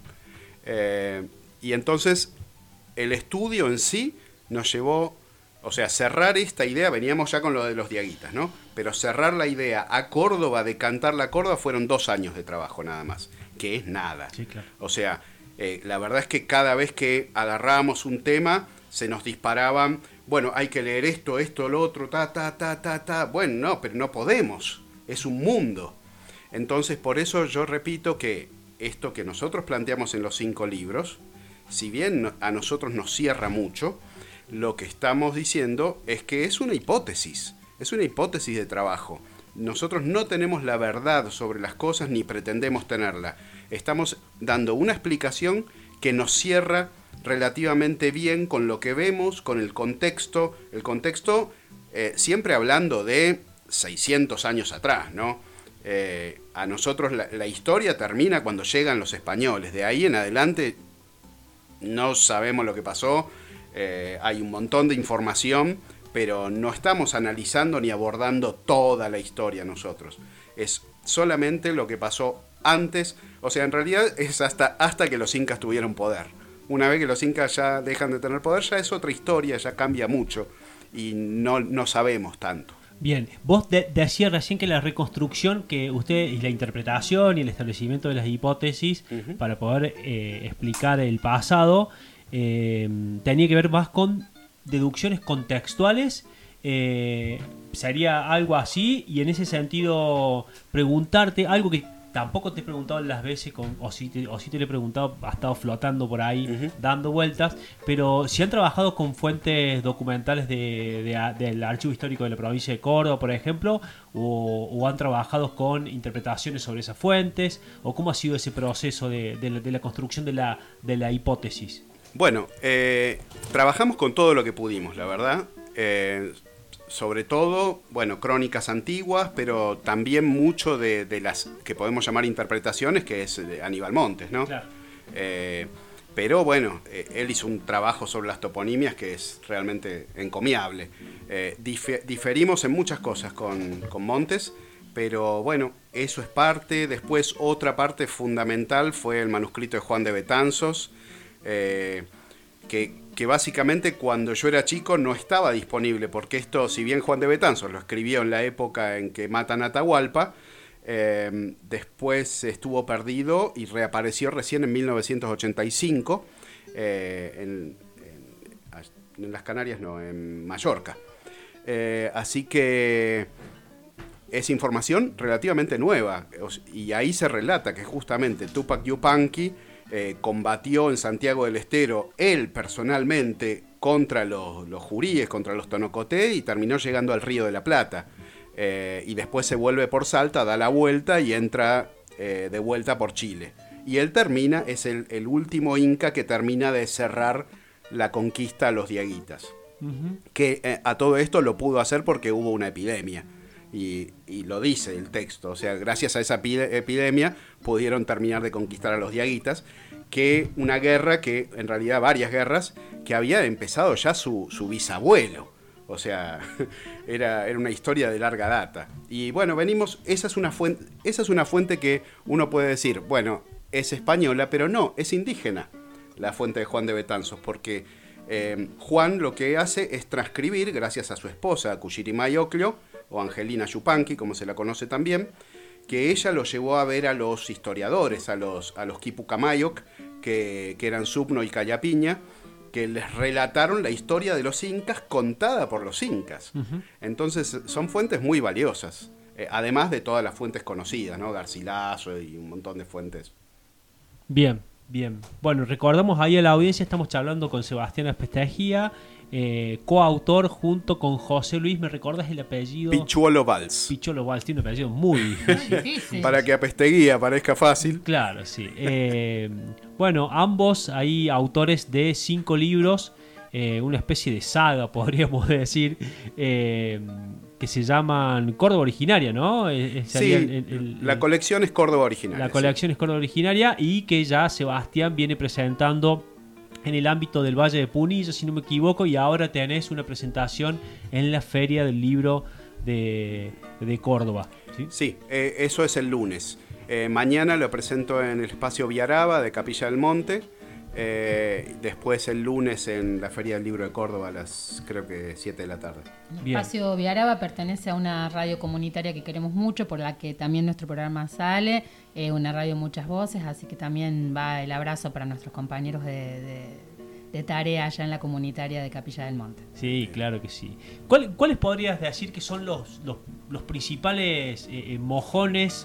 Y entonces el estudio en sí nos llevó, o sea, cerrar esta idea, veníamos ya con lo de los diaguitas, ¿no? Pero cerrar la idea a Córdoba, de cantarla a Córdoba, fueron 2 años de trabajo nada más, que es nada. Sí, claro. O sea, la verdad es que cada vez que agarrábamos un tema, se nos disparaban, bueno, hay que leer esto, lo otro, Bueno, no, pero no podemos, es un mundo. Entonces, por eso yo repito que esto que nosotros planteamos en los 5 libros, si bien a nosotros nos cierra mucho, lo que estamos diciendo es que es una hipótesis de trabajo. Nosotros no tenemos la verdad sobre las cosas ni pretendemos tenerla. Estamos dando una explicación que nos cierra relativamente bien con lo que vemos, con el contexto. El contexto, siempre hablando de 600 años atrás, ¿no? A nosotros la historia termina cuando llegan los españoles. De ahí en adelante no sabemos lo que pasó. Hay un montón de información, pero no estamos analizando ni abordando toda la historia nosotros. Es solamente lo que pasó antes. O sea, en realidad es hasta que los incas tuvieron poder. Una vez que los incas ya dejan de tener poder, ya es otra historia, ya cambia mucho y no sabemos tanto. Bien, vos decías recién que la reconstrucción que usted, y la interpretación y el establecimiento de las hipótesis para poder explicar el pasado, tenía que ver más con deducciones contextuales, sería algo así, y en ese sentido preguntarte algo que tampoco te he preguntado las veces, o si te lo he preguntado, ha estado flotando por ahí, dando vueltas, pero si han trabajado con fuentes documentales del Archivo Histórico de la provincia de Córdoba, por ejemplo, o han trabajado con interpretaciones sobre esas fuentes, o cómo ha sido ese proceso de la construcción de la hipótesis. Bueno, trabajamos con todo lo que pudimos, la verdad. Sobre todo, bueno, crónicas antiguas, pero también mucho de las que podemos llamar interpretaciones, que es de Aníbal Montes, ¿no? Claro. Pero bueno, él hizo un trabajo sobre las toponimias que es realmente encomiable. Diferimos en muchas cosas con Montes, pero bueno, eso es parte. Después, otra parte fundamental fue el manuscrito de Juan de Betanzos, que básicamente cuando yo era chico no estaba disponible, porque esto, si bien Juan de Betanzos lo escribió en la época en que matan a Atahualpa, después estuvo perdido y reapareció recién en 1985 en las Canarias, no, en Mallorca. Así que es información relativamente nueva, y ahí se relata que justamente Túpac Yupanqui combatió en Santiago del Estero, él personalmente, contra los juríes, contra los tonocoté, y terminó llegando al Río de la Plata. Y después se vuelve por Salta, da la vuelta y entra de vuelta por Chile. Y él termina, es el último inca que termina de cerrar la conquista a los diaguitas. Que a todo esto lo pudo hacer porque hubo una epidemia. Y lo dice el texto, o sea, gracias a esa epidemia pudieron terminar de conquistar a los diaguitas, que una guerra que, en realidad varias guerras, que había empezado ya su bisabuelo, o sea, era una historia de larga data. Y bueno, esa es una fuente que uno puede decir, bueno, es española, pero no, es indígena, la fuente de Juan de Betanzos, porque Juan lo que hace es transcribir, gracias a su esposa, Cuchirimay Ocllo, o Angelina Yupanqui, como se la conoce también, que ella lo llevó a ver a los historiadores, a los Quipucamayoc, que eran Supno y Cayapiña, que les relataron la historia de los incas contada por los incas. Entonces son fuentes muy valiosas, además de todas las fuentes conocidas, ¿no? Garcilaso y un montón de fuentes. Bien. Bueno, recordamos ahí a la audiencia, estamos charlando con Sebastián Aspestagía, coautor junto con José Luis, ¿me recuerdas el apellido? Pichuolo Valls. Pichuolo Valls, tiene un apellido muy difícil. Para que Apesteguía parezca fácil. Claro, sí. Bueno, ambos ahí autores de 5 libros, una especie de saga, podríamos decir, que se llaman Córdoba Originaria, ¿no? Sí, la colección es Córdoba Originaria. La colección es Córdoba Originaria, y que ya Sebastián viene presentando en el ámbito del Valle de Punilla, si no me equivoco, y ahora tenés una presentación en la Feria del Libro de Córdoba. Sí, eso es el lunes. Mañana lo presento en el espacio Viaraba de Capilla del Monte. Después el lunes en la Feria del Libro de Córdoba a las, creo que 7 de la tarde. El espacio Viaraba pertenece a una radio comunitaria que queremos mucho, por la que también nuestro programa sale, una radio Muchas Voces, así que también va el abrazo para nuestros compañeros de tarea allá en la comunitaria de Capilla del Monte. Sí, claro que sí. ¿Cuáles podrías decir que son los principales mojones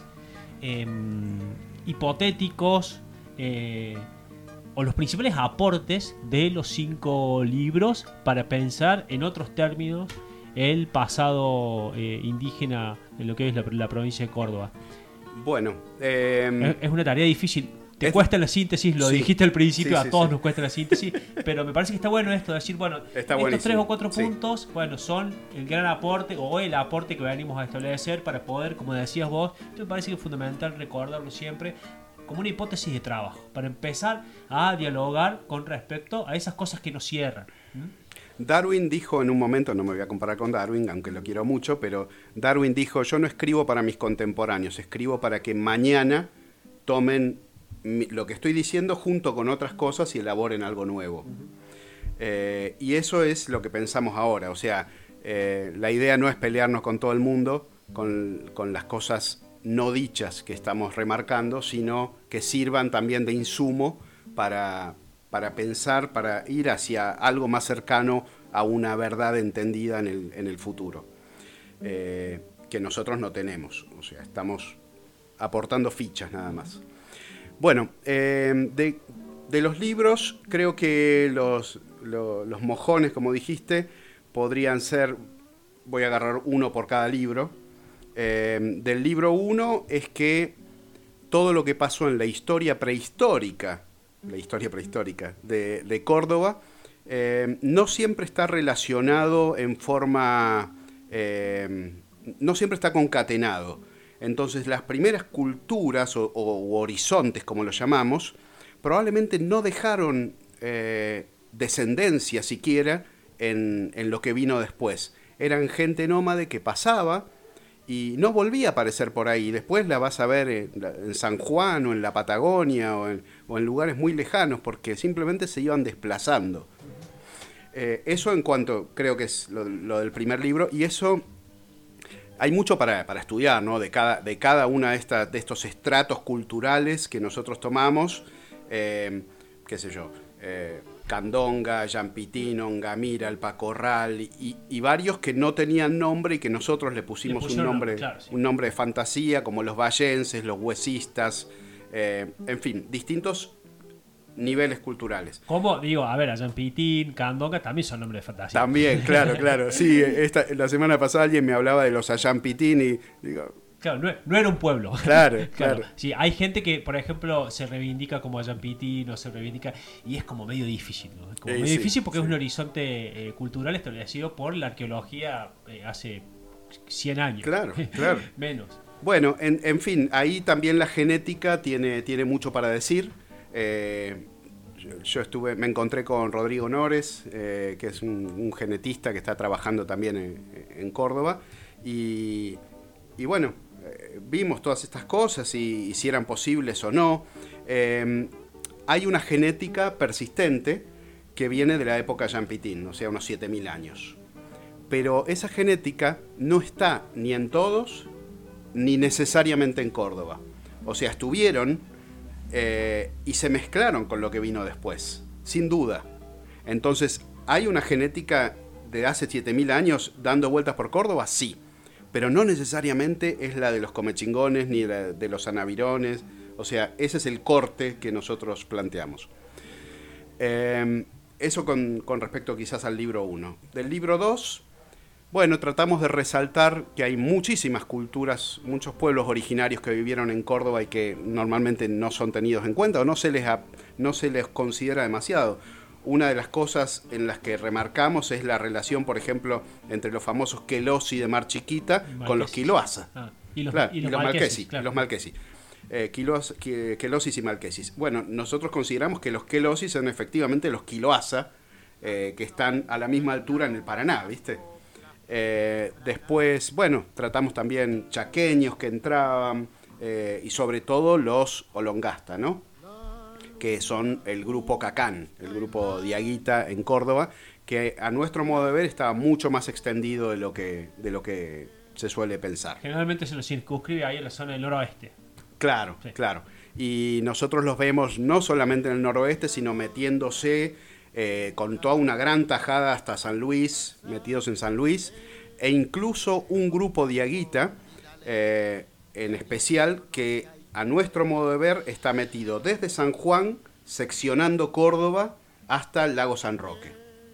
hipotéticos o los principales aportes de los 5 libros para pensar en otros términos el pasado indígena en lo que es la provincia de Córdoba? Bueno, es una tarea difícil. Te cuesta la síntesis, lo dijiste al principio, a todos nos cuesta la síntesis, pero me parece que está bueno esto de decir, bueno, estos 3 o 4 puntos, bueno, son el gran aporte o el aporte que venimos a establecer para poder, como decías vos, me parece que es fundamental recordarlo siempre como una hipótesis de trabajo, para empezar a dialogar con respecto a esas cosas que nos cierran. Darwin dijo en un momento, no me voy a comparar con Darwin, aunque lo quiero mucho, pero Darwin dijo, yo no escribo para mis contemporáneos, escribo para que mañana tomen lo que estoy diciendo junto con otras cosas y elaboren algo nuevo. Y eso es lo que pensamos ahora, o sea, la idea no es pelearnos con todo el mundo, con las cosas no dichas que estamos remarcando, sino que sirvan también de insumo para pensar, para ir hacia algo más cercano a una verdad entendida en el futuro, que nosotros no tenemos, o sea, estamos aportando fichas nada más. Bueno, de los libros, creo que los mojones, como dijiste, podrían ser, voy a agarrar uno por cada libro. Del libro 1 es que todo lo que pasó en la historia prehistórica de Córdoba, no siempre está relacionado en forma, no siempre está concatenado. Entonces las primeras culturas o horizontes, como lo llamamos, probablemente no dejaron descendencia siquiera en lo que vino después. Eran gente nómade que pasaba y no volvía a aparecer por ahí. Después la vas a ver en San Juan o en la Patagonia o en lugares muy lejanos, porque simplemente se iban desplazando. Eso en cuanto, creo que es lo del primer libro, y eso hay mucho para estudiar, ¿no? De cada una de estos estratos culturales que nosotros tomamos, qué sé yo, Candonga, Yampitino, Ongamira, El Pacorral y varios que no tenían nombre y que nosotros le pusimos un nombre, claro, sí, un nombre de fantasía, como los vallenses, los huesistas, en fin, distintos niveles culturales. ¿Cómo? Digo, a ver, Ayampitín, Candonga también son nombres de fantasía. También, claro. Sí, la semana pasada alguien me hablaba de los Ayampitín y digo... Claro, no era un pueblo. Claro. Sí, hay gente que, por ejemplo, se reivindica como Ayampitín o se reivindica... Y es como medio difícil, ¿no? Es como medio difícil porque es un horizonte cultural establecido por la arqueología hace 100 años. Claro. Menos. Bueno, en fin, ahí también la genética tiene mucho para decir. Yo me encontré con Rodrigo Nores, que es un genetista que está trabajando también en Córdoba, y bueno, vimos todas estas cosas y si eran posibles o no. Hay una genética persistente que viene de la época Yampitín, o sea, unos 7.000 años. Pero esa genética no está ni en todos, ni necesariamente en Córdoba. O sea, estuvieron... y se mezclaron con lo que vino después, sin duda. Entonces, ¿hay una genética de hace 7.000 años dando vueltas por Córdoba? Sí, pero no necesariamente es la de los comechingones ni la de los anavirones. O sea, ese es el corte que nosotros planteamos. Eso con respecto quizás al libro 1. Del libro 2, bueno, tratamos de resaltar que hay muchísimas culturas, muchos pueblos originarios que vivieron en Córdoba y que normalmente no son tenidos en cuenta o no se les considera demasiado. Una de las cosas en las que remarcamos es la relación, por ejemplo, entre los famosos Quelosi de Mar Chiquita con los Quiloasa. Y los Malquesi. Los Malquesi. quelosis y malquesis. Bueno, nosotros consideramos que los quelosis son efectivamente los quiloasa, que están a la misma altura en el Paraná, ¿viste? Después, bueno, tratamos también chaqueños que entraban, y sobre todo los olongasta, ¿no? Que son el grupo Cacán, el grupo Diaguita en Córdoba, que a nuestro modo de ver estaba mucho más extendido de lo que se suele pensar. Generalmente se los circunscribe ahí en la zona del noroeste. Claro, sí. Claro. Y nosotros los vemos no solamente en el noroeste, sino metiéndose con toda una gran tajada hasta San Luis, metidos en San Luis, e incluso un grupo Diaguita, en especial, que a nuestro modo de ver está metido desde San Juan, seccionando Córdoba, hasta el lago San Roque,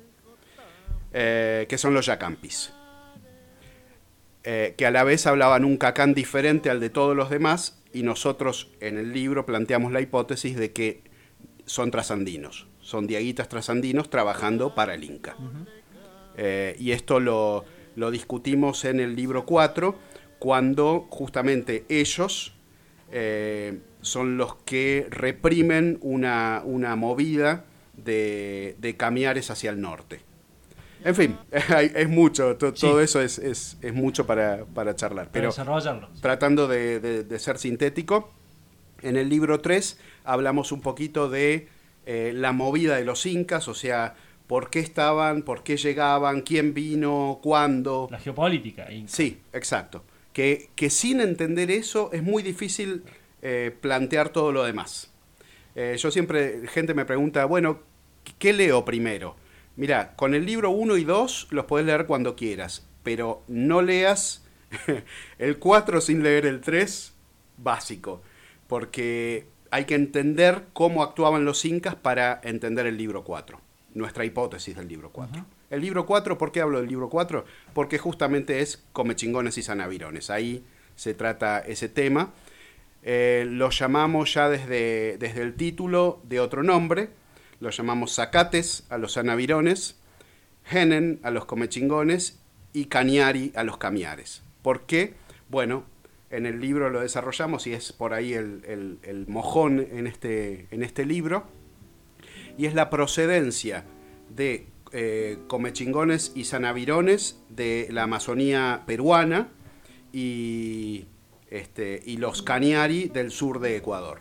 que son los yacampis. Que a la vez hablaban un cacán diferente al de todos los demás, y nosotros en el libro planteamos la hipótesis de que son trasandinos, son diaguitas trasandinos trabajando para el Inca. Y esto lo discutimos en el libro 4, cuando justamente ellos son los que reprimen una movida de camiares hacia el norte. En fin, es mucho, todo eso es mucho para charlar. Pero desarrollarlo. Tratando de ser sintético, en el libro 3 hablamos un poquito de la movida de los incas, o sea, por qué estaban, por qué llegaban, quién vino, cuándo. La geopolítica. Sí, exacto. Que sin entender eso es muy difícil plantear todo lo demás. Yo siempre, gente me pregunta, bueno, ¿qué leo primero? Mirá, con el libro 1 y 2 los podés leer cuando quieras, pero no leas el 4 sin leer el 3, básico, porque hay que entender cómo actuaban los incas para entender el libro 4, nuestra hipótesis del libro 4. Uh-huh. El libro 4, ¿por qué hablo del libro 4? Porque justamente es Comechingones y Sanavirones, ahí se trata ese tema. Lo llamamos ya desde el título de otro nombre. Lo llamamos Zacates a los Sanavirones, Genen a los Comechingones y Cañari a los Camiares. ¿Por qué? Bueno, en el libro lo desarrollamos y es por ahí el mojón en este libro. Y es la procedencia de Comechingones y Sanavirones de la Amazonía peruana y los Cañari del sur de Ecuador.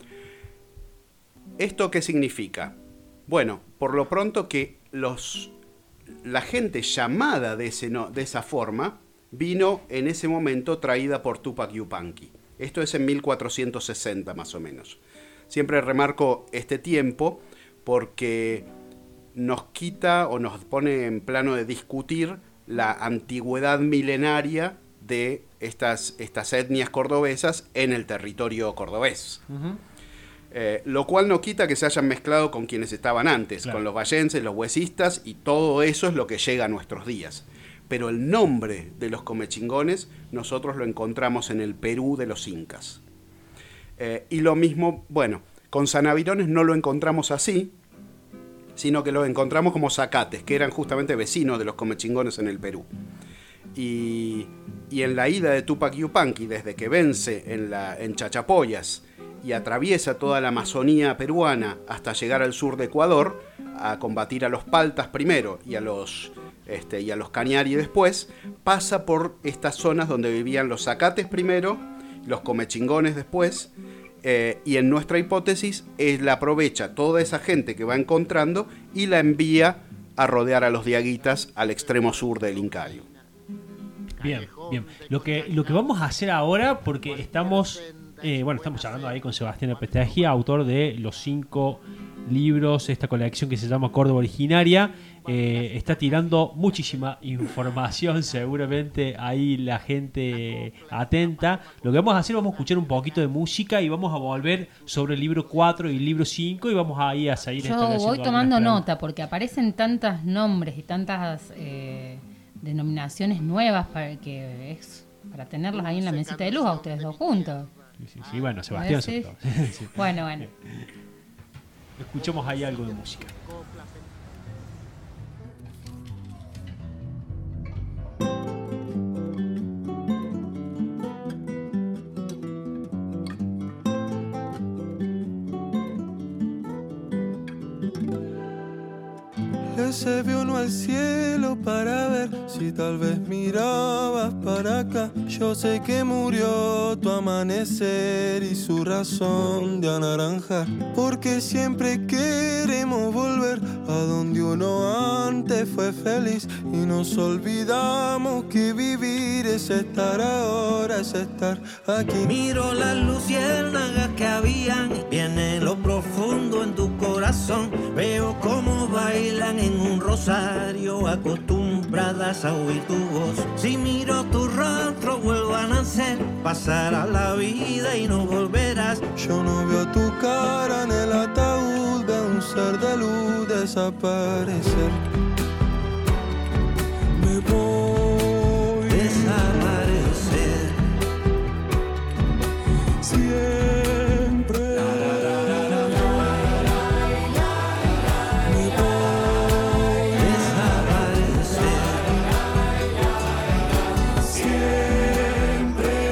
¿Esto qué significa? Bueno, por lo pronto que la gente llamada de esa forma vino en ese momento traída por Tupac Yupanqui. Esto es en 1460 más o menos. Siempre remarco este tiempo porque nos quita o nos pone en plano de discutir la antigüedad milenaria de estas etnias cordobesas en el territorio cordobés. Uh-huh. Lo cual no quita que se hayan mezclado con quienes estaban antes, claro, con los vallenses, los huesistas, y todo eso es lo que llega a nuestros días. Pero el nombre de los comechingones nosotros lo encontramos en el Perú de los incas. Y lo mismo, bueno, con Sanavirones no lo encontramos así, sino que lo encontramos como zacates, que eran justamente vecinos de los comechingones en el Perú. Y en la ida de Tupac Yupanqui, desde que vence en Chachapoyas y atraviesa toda la Amazonía peruana hasta llegar al sur de Ecuador, a combatir a los paltas primero y a los Cañari después, pasa por estas zonas donde vivían los zacates primero, los comechingones después, y en nuestra hipótesis él aprovecha toda esa gente que va encontrando y la envía a rodear a los diaguitas al extremo sur del Incario. Bien. Lo que vamos a hacer ahora, porque estamos hablando ahí con Sebastián Apestagi, autor de los 5 libros, esta colección que se llama Córdoba Originaria. Está tirando muchísima información, seguramente ahí la gente atenta. Lo que vamos a hacer, vamos a escuchar un poquito de música y vamos a volver sobre el libro 4 y el libro 5 y vamos ahí a seguir. Yo voy tomando nota porque aparecen tantos nombres y tantas denominaciones nuevas para tenerlos ahí en la mesita de luz a ustedes dos juntos. Sí, bueno, Sebastián. Sí. Bueno. Escuchemos ahí algo de música. que se vio uno al cielo para ver si tal vez mirabas para acá. Yo sé que murió tu amanecer y su razón de anaranjar, porque siempre queremos volver a donde uno antes fue feliz y nos olvidamos que vivir es estar ahora, es estar aquí. Miro las luciérnagas que habían bien en lo profundo en tu corazón. Veo cómo bailan en un rosario, acostumbradas a oír tu voz. Si miro tu rostro vuelvo a nacer, pasará la vida y no volverás. Yo no veo tu cara en el ataúd, veo un ser de luz desaparecer. Me voy a desaparecer. Siempre me voy a desaparecer. Siempre.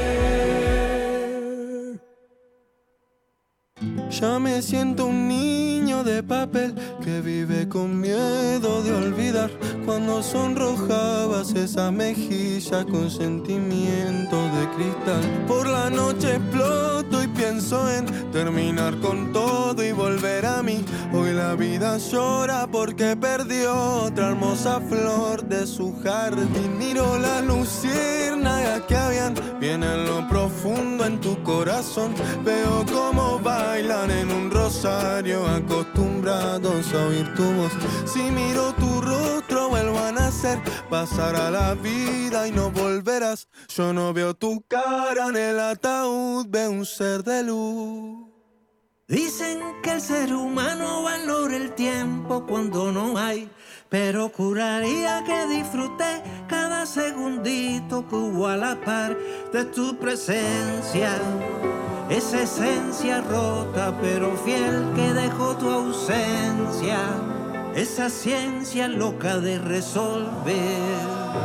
Ya me siento un niño de papel que vive con miedo de olvidar cuando sonrojabas esa mejilla con sentimiento de cristal. Por la noche exploto y pienso en terminar con todo y volver a mí. Hoy la vida llora porque perdió otra hermosa flor de su jardín. Miro la luciérnaga que habían bien en lo profundo en tu corazón. Veo cómo bailan en un rosario, acostumbrados a oír tu voz. Si miro tu rostro vuelvo a nacer, pasará la vida y no volverás. Yo no veo tu cara en el ataúd, veo un ser de luz. Dicen que el ser humano valora el tiempo cuando no hay, pero juraría que disfruté cada segundito que hubo a la par de tu presencia. Esa esencia rota pero fiel que dejó tu ausencia. Esa ciencia loca de resolver.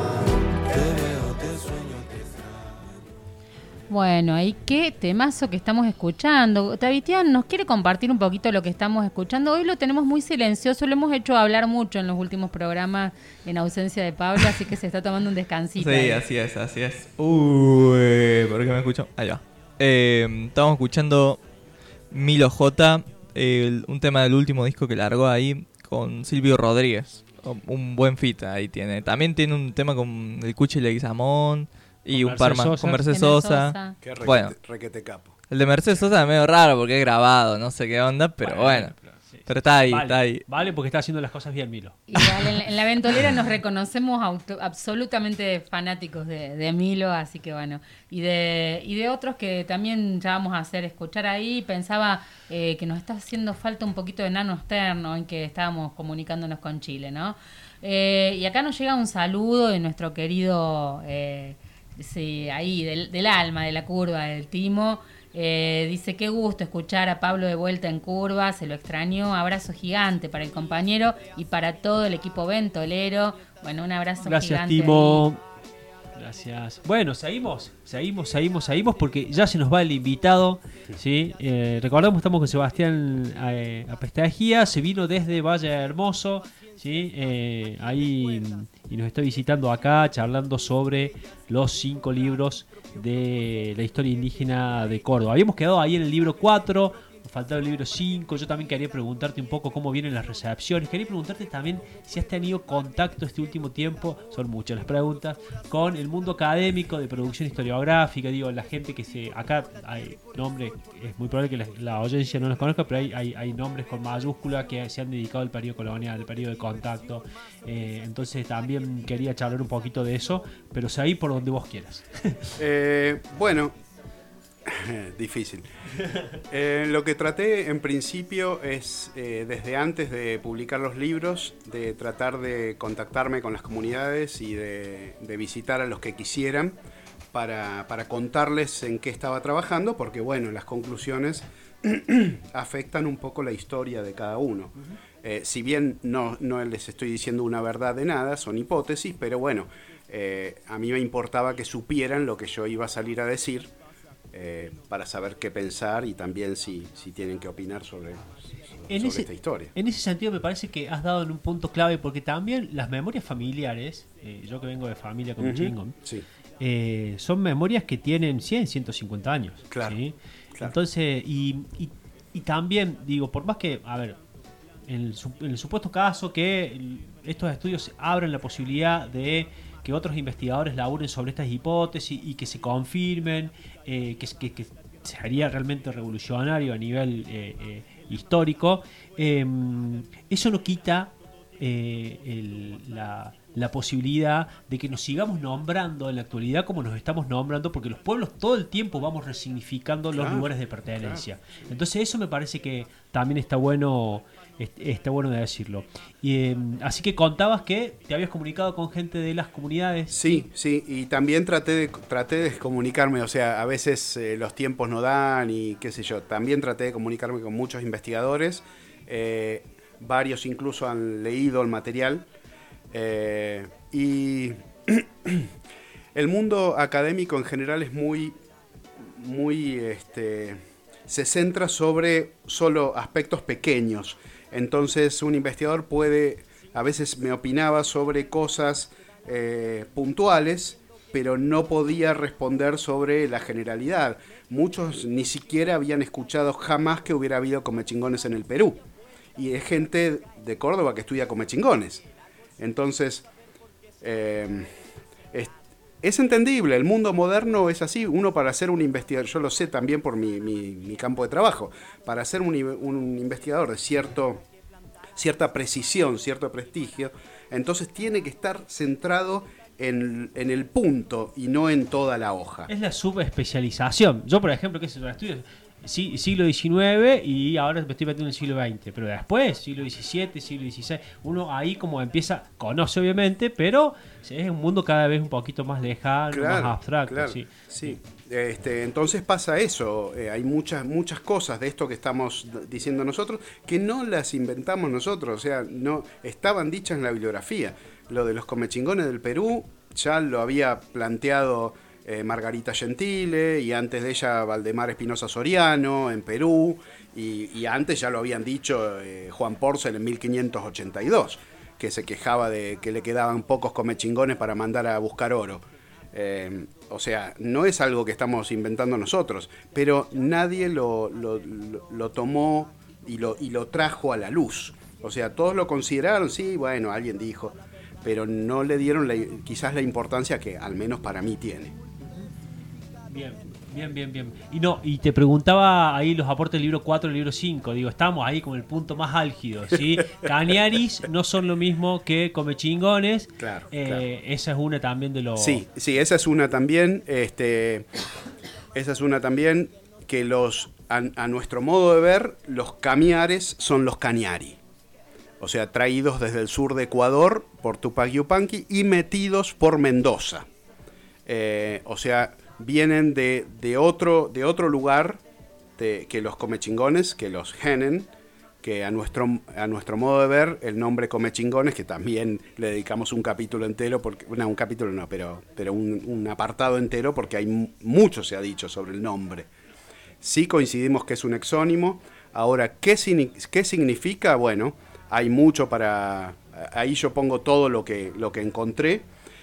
Bueno, ahí qué temazo que estamos escuchando. Tavitian nos quiere compartir un poquito lo que estamos escuchando. Hoy lo tenemos muy silencioso, lo hemos hecho hablar mucho en los últimos programas en ausencia de Pablo, así que se está tomando un descansito. Sí, ahí. así es. Uy, ¿por qué me escucho? Ahí va. Estamos escuchando Milo J, un tema del último disco que largó ahí con Silvio Rodríguez. Un buen feat ahí tiene. También tiene un tema con el Cuchi Leguizamón y un par más con Mercedes Sosa. Qué Bueno, requete capo. el de Mercedes Sosa es medio raro porque es grabado, no sé qué onda, pero bueno. Pero está ahí, está ahí. Vale, porque está haciendo las cosas bien, Milo. Igual en la ventolera nos reconocemos absolutamente fanáticos de Milo, así que bueno. Y de otros que también ya vamos a hacer escuchar ahí. Pensaba que nos está haciendo falta un poquito de Nano Externo en que estábamos comunicándonos con Chile, ¿no? Y acá nos llega un saludo de nuestro querido, ahí, del alma, de la curva, del Timo. Dice, qué gusto escuchar a Pablo de vuelta en curva, se lo extrañó, abrazo gigante para el compañero y para todo el equipo ventolero. Bueno, un abrazo Gracias, gigante. Timo. Gracias. Bueno, seguimos porque ya se nos va el invitado, ¿sí? Recordamos, estamos con Sebastián Apestagía, se vino desde Valle Hermoso, ¿sí? Ahí y nos está visitando acá, charlando sobre los 5 libros de la historia indígena de Córdoba. Habíamos quedado ahí en el libro 4, nos faltaba el libro 5. Yo también quería preguntarte un poco cómo vienen las recepciones. Quería preguntarte también si has tenido contacto este último tiempo, son muchas las preguntas, con el mundo académico de producción historiográfica. Digo, la gente que acá hay nombres, es muy probable que la audiencia no los conozca, pero hay nombres con mayúscula que se han dedicado al periodo colonial, al periodo de contacto. Entonces también quería charlar un poquito de eso, pero seguí por donde vos quieras. Bueno, difícil. Lo que traté en principio es, desde antes de publicar los libros, de tratar de contactarme con las comunidades y de visitar a los que quisieran para contarles en qué estaba trabajando, porque bueno, las conclusiones afectan un poco la historia de cada uno. Si bien no les estoy diciendo una verdad de nada, son hipótesis, pero bueno, a mí me importaba que supieran lo que yo iba a salir a decir, para saber qué pensar y también si tienen que opinar sobre esta historia. En ese sentido me parece que has dado en un punto clave, porque también las memorias familiares, yo que vengo de familia con Chingón, sí. Son memorias que tienen 100, 150 años. Claro, ¿sí? claro. Entonces, y también, digo, por más que, a ver, en el supuesto caso que estos estudios abran la posibilidad de que otros investigadores laburen sobre estas hipótesis y que se confirmen, que sería realmente revolucionario a nivel histórico, eso no quita la posibilidad de que nos sigamos nombrando en la actualidad como nos estamos nombrando, porque los pueblos todo el tiempo vamos resignificando los lugares de pertenencia. Claro. Entonces eso me parece que también está bueno de decirlo. Así que contabas que te habías comunicado con gente de las comunidades. Sí, y también traté de comunicarme, o sea, a veces los tiempos no dan y qué sé yo, también traté de comunicarme con muchos investigadores, varios incluso han leído el material, y el mundo académico en general es muy se centra sobre solo aspectos pequeños. Entonces un investigador a veces me opinaba sobre cosas puntuales, pero no podía responder sobre la generalidad. Muchos ni siquiera habían escuchado jamás que hubiera habido comechingones en el Perú. Y es gente de Córdoba que estudia comechingones. Entonces, es entendible, el mundo moderno es así. Uno, para ser un investigador, yo lo sé también por mi campo de trabajo, para ser un investigador de cierta precisión, cierto prestigio, entonces tiene que estar centrado en el punto y no en toda la hoja. Es la subespecialización. Yo, por ejemplo, que estudio siglo XIX y ahora me estoy metiendo en el siglo XX, pero después, siglo XVII, siglo XVI, uno ahí como empieza, conoce obviamente, pero es un mundo cada vez un poquito más lejano, más abstracto. Claro, sí. Entonces pasa eso, hay muchas cosas de esto que estamos diciendo nosotros que no las inventamos nosotros, o sea, no estaban dichas en la bibliografía. Lo de los comechingones del Perú ya lo había planteado Margarita Gentile, y antes de ella Valdemar Espinosa Soriano en Perú, y antes ya lo habían dicho Juan Porcel en 1582, que se quejaba de que le quedaban pocos comechingones para mandar a buscar oro. O sea, no es algo que estamos inventando nosotros, pero nadie lo tomó y lo trajo a la luz. O sea, todos lo consideraron, sí, bueno, alguien dijo, pero no le dieron quizás la importancia que al menos para mí tiene. Bien. Y te preguntaba ahí los aportes del libro 4 y el libro 5. Digo, estamos ahí con el punto más álgido, ¿sí? Cañaris no son lo mismo que comechingones. Claro. Esa es una también de los... Sí, esa es una también. Esa es una también que a nuestro modo de ver, los camiares son los cañari. O sea, traídos desde el sur de Ecuador por Tupac Yupanqui y metidos por Mendoza. O sea, vienen de otro lugar que los comechingones, que los genen, que a nuestro modo de ver, el nombre comechingones, que también le dedicamos un capítulo entero, un capítulo no, pero un apartado entero, porque hay mucho se ha dicho sobre el nombre. Sí coincidimos que es un exónimo. Ahora, ¿qué significa? Bueno, hay mucho ahí yo pongo todo lo que encontré.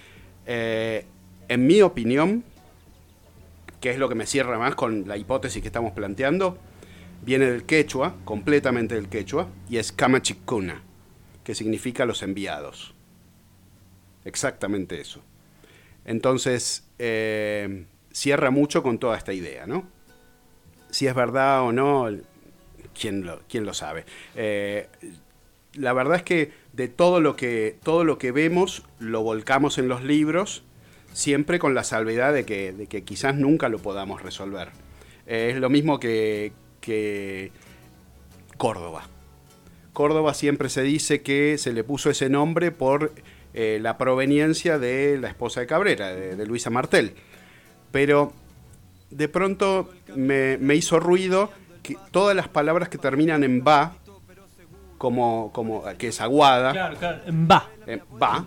En mi opinión, que es lo que me cierra más con la hipótesis que estamos planteando, viene del quechua, completamente del quechua, y es Camachicuna, que significa los enviados. Exactamente eso. Entonces, cierra mucho con toda esta idea, ¿no? Si es verdad o no, ¿quién lo sabe? La verdad es que de todo lo que vemos lo volcamos en los libros, siempre con la salvedad de que quizás nunca lo podamos resolver. Es lo mismo que Córdoba. Córdoba siempre se dice que se le puso ese nombre por la proveniencia de la esposa de Cabrera, de Luisa Martel. Pero de pronto me hizo ruido que todas las palabras que terminan en ba, como que es aguada, claro, en ba,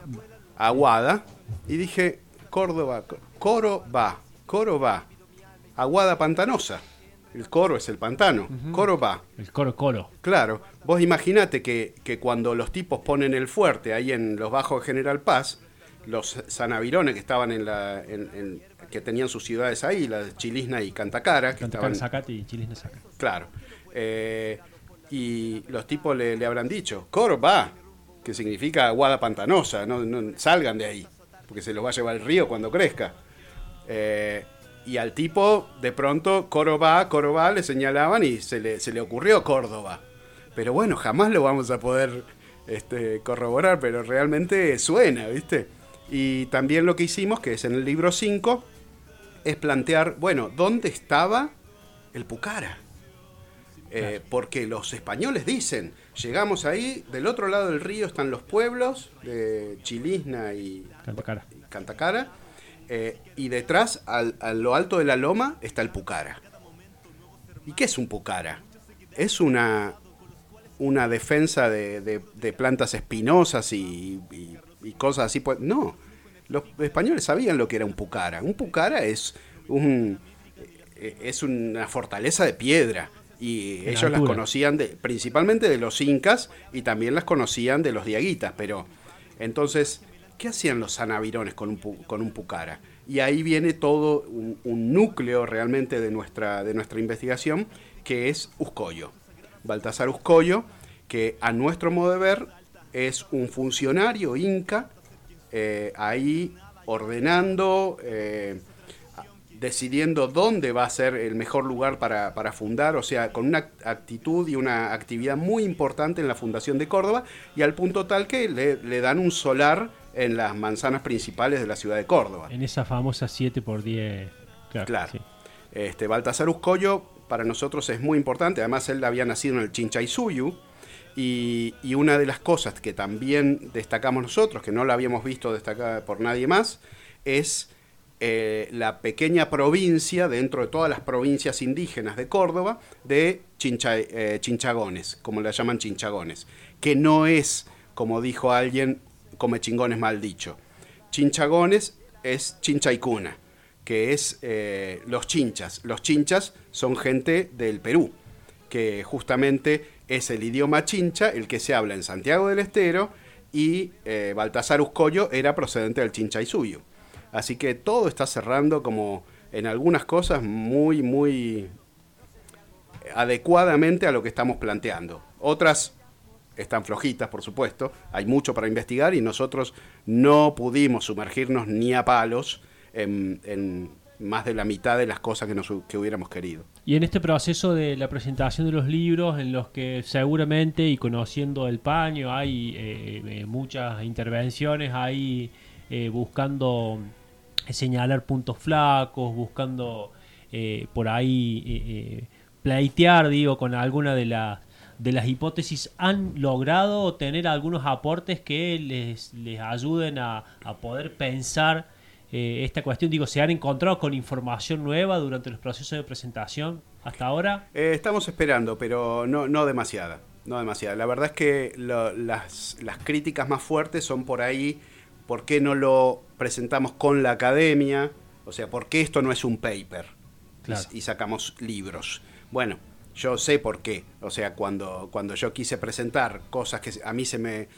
aguada, y dije Córdoba, coro va, Aguada Pantanosa. El coro es el pantano. Coro va. El coro. Claro. Vos imaginate que cuando los tipos ponen el fuerte ahí en los bajos de General Paz, los sanavirones que estaban que tenían sus ciudades ahí, la de Chilisna y Cantacara. Cantacara, Zacate y Chilisna, Zacate. Claro. Y los tipos le habrán dicho, coro va, que significa aguada pantanosa, no salgan de ahí, porque se los va a llevar el río cuando crezca. Y al tipo, de pronto, coro va, le señalaban y se le ocurrió Córdoba. Pero bueno, jamás lo vamos a poder corroborar, pero realmente suena, ¿viste? Y también lo que hicimos, que es en el libro 5, es plantear, bueno, ¿dónde estaba el Pucara? Porque los españoles dicen, llegamos ahí, del otro lado del río están los pueblos de Chilisna y Cantacara. Y detrás, a lo alto de la loma, está el Pucara. ¿Y qué es un Pucara? Es una defensa de plantas espinosas y cosas así. Pues, no, los españoles sabían lo que era un Pucara. Un Pucara es una fortaleza de piedra. Y ellos las conocían principalmente de los incas y también las conocían de los diaguitas. Pero, entonces, ¿qué hacían los sanavirones con un Pucara? Y ahí viene todo un núcleo realmente de nuestra investigación, que es Uscoyo. Baltasar Uscoyo, que a nuestro modo de ver es un funcionario inca, ahí ordenando, decidiendo dónde va a ser el mejor lugar para fundar, o sea, con una actitud y una actividad muy importante en la fundación de Córdoba, y al punto tal que le dan un solar en las manzanas principales de la ciudad de Córdoba. En esa famosa 7x10. Claro. Sí. Baltasar Uscoyo para nosotros es muy importante, además él había nacido en el Chinchaysuyu, y una de las cosas que también destacamos nosotros, que no la habíamos visto destacada por nadie más, es la pequeña provincia, dentro de todas las provincias indígenas de Córdoba, de Chinchagones, como la llaman Chinchagones, que no es, como dijo alguien, come chingones mal dicho. Chinchagones es Chinchaicuna, que es los chinchas. Los chinchas son gente del Perú, que justamente es el idioma chincha el que se habla en Santiago del Estero, y Baltasar Uscoyo era procedente del Chinchaysuyo. Así que todo está cerrando como en algunas cosas muy, muy adecuadamente a lo que estamos planteando. Otras están flojitas, por supuesto, hay mucho para investigar y nosotros no pudimos sumergirnos ni a palos en más de la mitad de las cosas que hubiéramos querido. Y en este proceso de la presentación de los libros, en los que seguramente, y conociendo el paño, hay muchas intervenciones, hay buscando señalar puntos flacos, buscando por ahí pleitear, con alguna de las hipótesis, ¿han logrado tener algunos aportes que les ayuden a poder pensar esta cuestión? ¿Se han encontrado con información nueva durante los procesos de presentación hasta ahora? Estamos esperando, pero no demasiada. La verdad es que las críticas más fuertes son por ahí. ¿Por qué no lo presentamos con la academia? O sea, ¿por qué esto no es un paper? Claro. Y sacamos libros. Bueno, yo sé por qué. O sea, cuando yo quise presentar cosas que a mí se me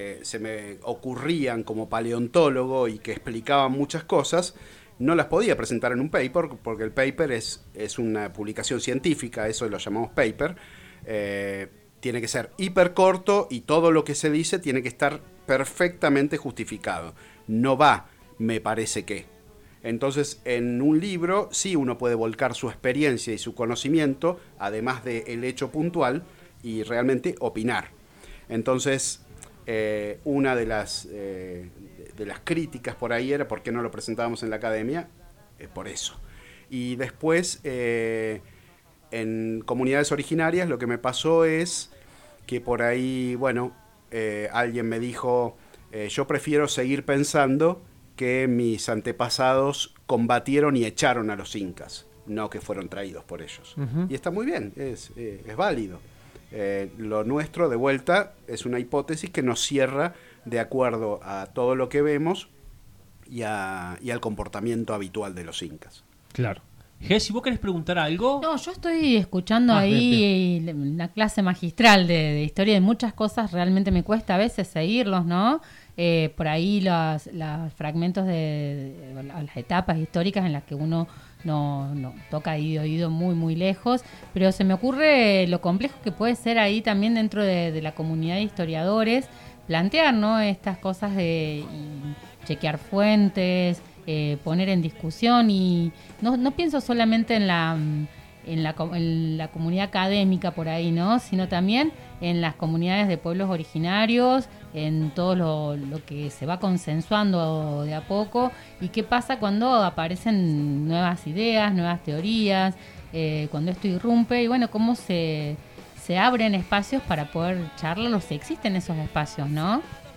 ocurrían como paleontólogo y que explicaban muchas cosas, no las podía presentar en un paper, porque el paper es una publicación científica, eso lo llamamos paper. Tiene que ser hiper corto y todo lo que se dice tiene que estar perfectamente justificado. No va, me parece que. Entonces, en un libro sí uno puede volcar su experiencia y su conocimiento, además del hecho puntual, y realmente opinar. Entonces, una de las críticas por ahí era por qué no lo presentábamos en la academia, por eso. Y después, en comunidades originarias, lo que me pasó es que por ahí, alguien me dijo, yo prefiero seguir pensando que mis antepasados combatieron y echaron a los incas, no que fueron traídos por ellos. Uh-huh. Y está muy bien, es válido. Lo nuestro, de vuelta, es una hipótesis que nos cierra de acuerdo a todo lo que vemos y al comportamiento habitual de los incas. Claro. Jessy, ¿vos querés preguntar algo? No, yo estoy escuchando ahí la clase magistral de historia de muchas cosas. Realmente me cuesta a veces seguirlos, ¿no? Por ahí los fragmentos de las etapas históricas en las que uno no toca ahí de oído muy, muy lejos. Pero se me ocurre lo complejo que puede ser ahí también dentro de la comunidad de historiadores plantear, ¿no? Estas cosas de chequear fuentes, poner en discusión, y no pienso solamente en la comunidad académica por ahí, ¿no? Sino también en las comunidades de pueblos originarios, en todo lo que se va consensuando de a poco, y qué pasa cuando aparecen nuevas ideas, nuevas teorías, cuando esto irrumpe, y bueno, cómo se abren espacios para poder charlarlos, existen esos espacios, ¿no?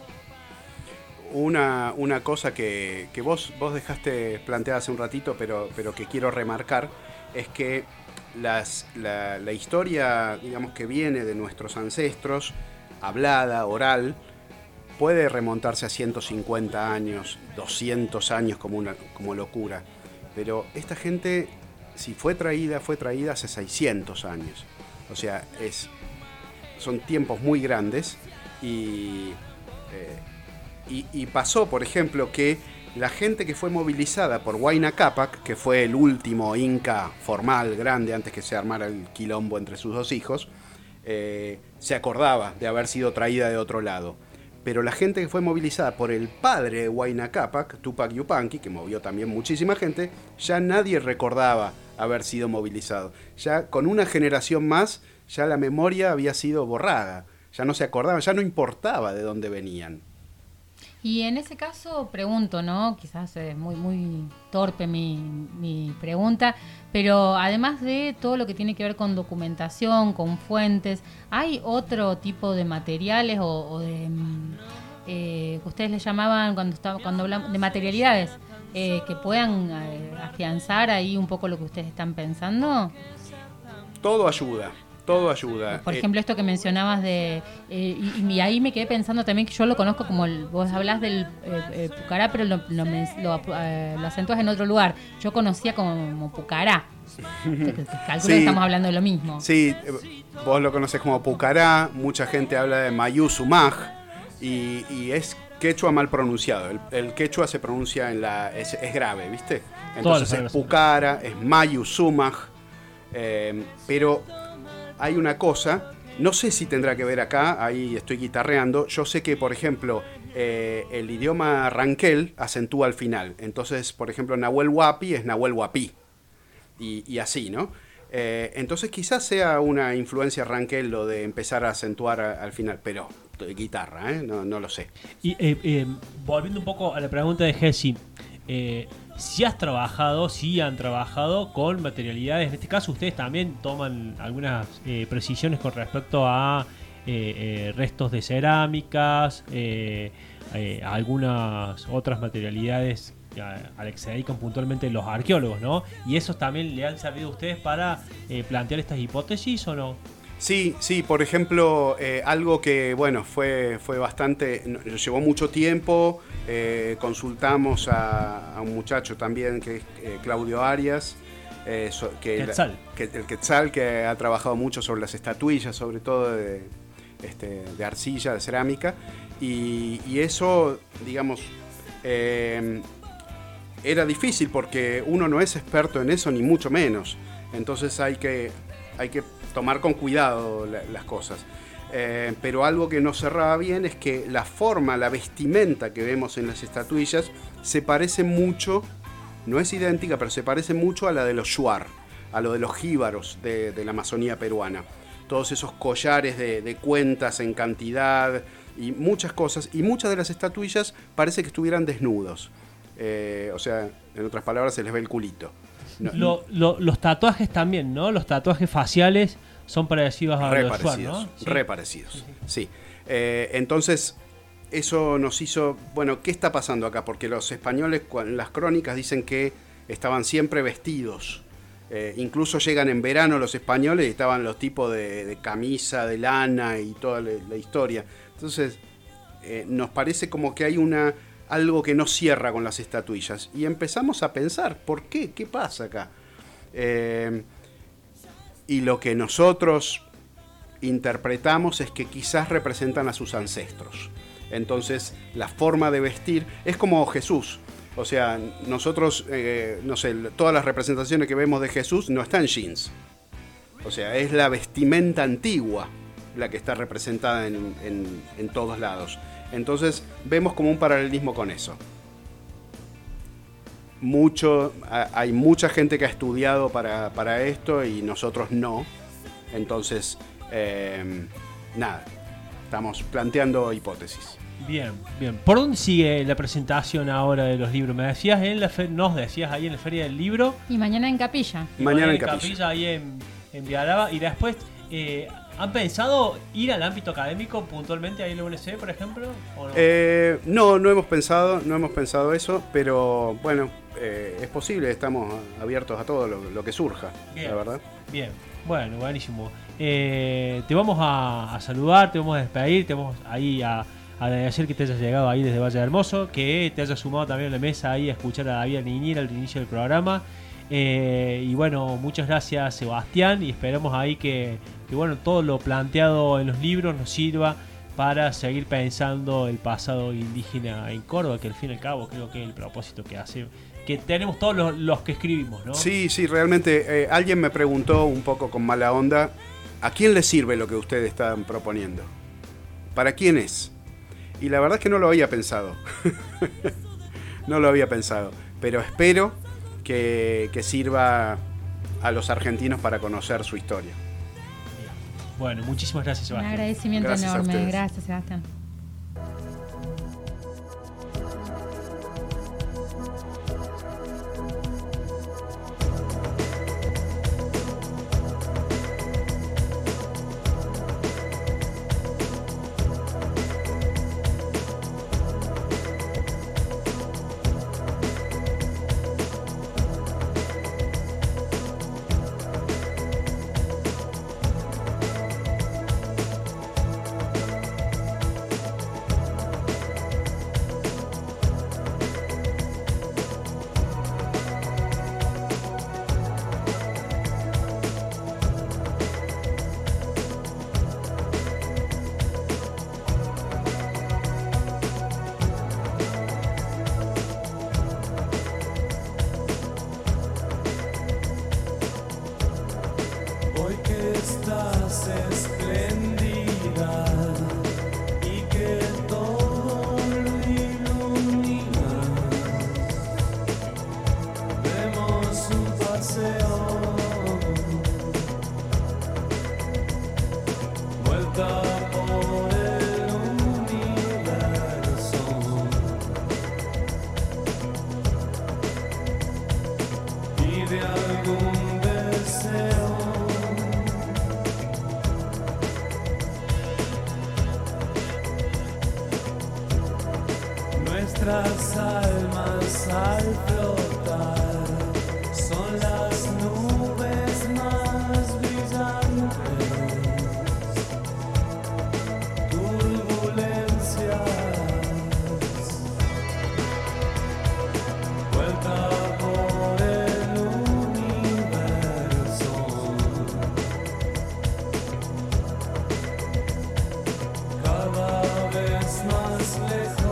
Una cosa que vos dejaste planteada hace un ratito, pero que quiero remarcar, es que la historia, digamos, que viene de nuestros ancestros, hablada, oral, puede remontarse a 150 años, 200 años como locura. Pero esta gente, si fue traída hace 600 años. O sea, son tiempos muy grandes y pasó, por ejemplo, que la gente que fue movilizada por Huayna Cápac, que fue el último inca formal grande antes que se armara el quilombo entre sus dos hijos, se acordaba de haber sido traída de otro lado. Pero la gente que fue movilizada por el padre de Huayna Cápac, Tupac Yupanqui, que movió también muchísima gente, ya nadie recordaba haber sido movilizado. Ya con una generación más, ya la memoria había sido borrada. Ya no se acordaban, ya no importaba de dónde venían. Y en ese caso pregunto, ¿no? Quizás es muy, muy torpe mi pregunta, pero además de todo lo que tiene que ver con documentación, con fuentes, ¿hay otro tipo de materiales o de ustedes le llamaban cuando hablamos de materialidades que puedan afianzar ahí un poco lo que ustedes están pensando? Todo ayuda. Por ejemplo, esto que mencionabas y ahí me quedé pensando también que yo lo conozco como vos hablás del pucará, pero lo acentúas en otro lugar. Yo conocía como pucará. Calculo que estamos hablando de lo mismo. Sí, vos lo conocés como pucará, mucha gente habla de mayú sumaj y es quechua mal pronunciado. El quechua se pronuncia es grave, ¿viste? Entonces es pucara, es mayú sumaj, pero hay una cosa, no sé si tendrá que ver acá, ahí estoy guitarreando. Yo sé que, por ejemplo, el idioma ranquel acentúa al final. Entonces, por ejemplo, Nahuel Huapi es Nahuel Huapi. Y así, ¿no? Entonces quizás sea una influencia ranquel lo de empezar a acentuar al final, pero guitarra, no lo sé. Y volviendo un poco a la pregunta de Jessy, si han trabajado con materialidades, en este caso ustedes también toman algunas precisiones con respecto a restos de cerámicas, algunas otras materialidades a las que se dedican puntualmente los arqueólogos, ¿no? ¿Y esos también le han servido a ustedes para plantear estas hipótesis o no? Sí, por ejemplo, algo que, bueno, fue bastante, nos llevó mucho tiempo, consultamos a un muchacho también que es Claudio Arias, el Quetzal, que ha trabajado mucho sobre las estatuillas, sobre todo de arcilla, de cerámica, y eso, digamos, era difícil porque uno no es experto en eso, ni mucho menos, entonces hay que tomar con cuidado las cosas. Pero algo que no cerraba bien es que la forma, la vestimenta que vemos en las estatuillas se parece mucho, no es idéntica, pero se parece mucho a la de los shuar, a lo de los jíbaros de la Amazonía peruana. Todos esos collares de cuentas en cantidad y muchas cosas. Y muchas de las estatuillas parece que estuvieran desnudos. O sea, en otras palabras, se les ve el culito. Los tatuajes también, ¿no? Los tatuajes faciales son parecidos a los shuar, ¿no? Sí. Re parecidos, sí. Entonces, eso nos hizo... Bueno, ¿qué está pasando acá? Porque los españoles, en las crónicas, dicen que estaban siempre vestidos. Incluso llegan en verano los españoles y estaban los tipos de camisa, de lana y toda la historia. Entonces, nos parece como que hay algo que no cierra con las estatuillas. Y empezamos a pensar, ¿por qué? ¿Qué pasa acá? Y lo que nosotros interpretamos es que quizás representan a sus ancestros. Entonces, la forma de vestir es como Jesús. O sea, nosotros, no sé, todas las representaciones que vemos de Jesús no están en jeans. O sea, es la vestimenta antigua la que está representada en todos lados. Entonces, vemos como un paralelismo con eso. Hay mucha gente que ha estudiado para esto y nosotros no. Entonces, nada, estamos planteando hipótesis. Bien, bien. ¿Por dónde sigue la presentación ahora de los libros? Me decías nos decías ahí en la Feria del Libro. Y mañana en Capilla. Mañana en Capilla. Ahí en Vialaba. Y después, ¿han pensado ir al ámbito académico puntualmente ahí en la UNC, por ejemplo? ¿O no? No hemos pensado eso, pero bueno, es posible, estamos abiertos a todo lo que surja, bien, la verdad. Bien, bueno, buenísimo. Te vamos a saludar, te vamos a despedir, te vamos ahí a agradecer que te hayas llegado ahí desde Valle Hermoso, que te hayas sumado también a la mesa ahí a escuchar a David Niñera al inicio del programa. Y bueno, muchas gracias, Sebastián, y esperamos ahí que bueno, todo lo planteado en los libros nos sirva para seguir pensando el pasado indígena en Córdoba, que al fin y al cabo creo que es el propósito que tenemos todos los que escribimos, ¿no? Sí, realmente alguien me preguntó un poco con mala onda, ¿a quién le sirve lo que ustedes están proponiendo? ¿Para quién es? Y la verdad es que no lo había pensado. No lo había pensado, pero espero que sirva a los argentinos para conocer su historia. Bueno, muchísimas gracias, Sebastián. Un agradecimiento enorme. Gracias, Sebastián. Nuestras almas al flotar son las nubes más brillantes, turbulencias, vuelta por el universo, cada vez más lejos.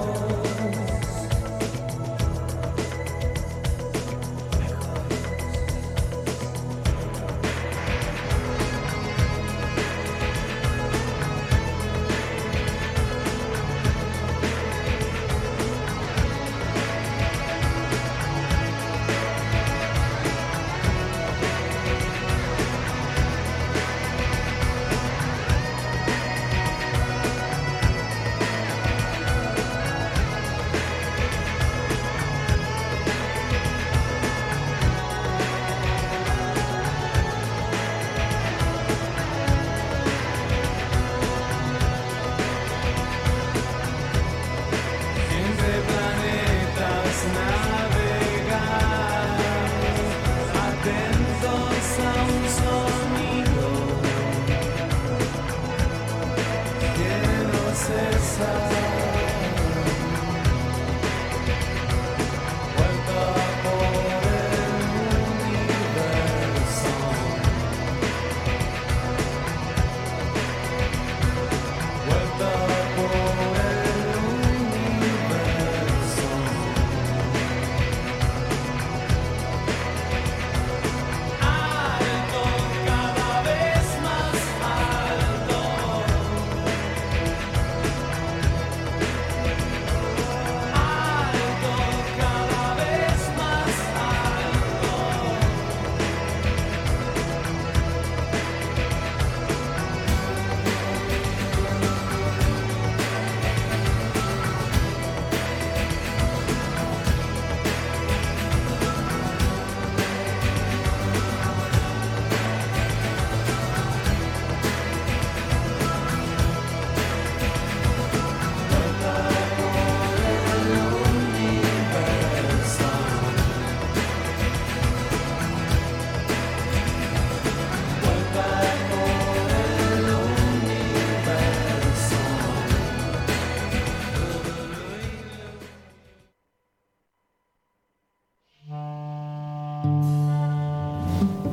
Vuelta por el universo.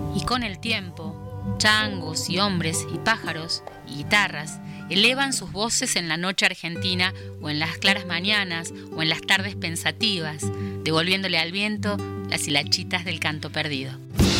Y con el tiempo, changos y hombres y pájaros y guitarras elevan sus voces en la noche argentina o en las claras mañanas o en las tardes pensativas, devolviéndole al viento las hilachitas del canto perdido.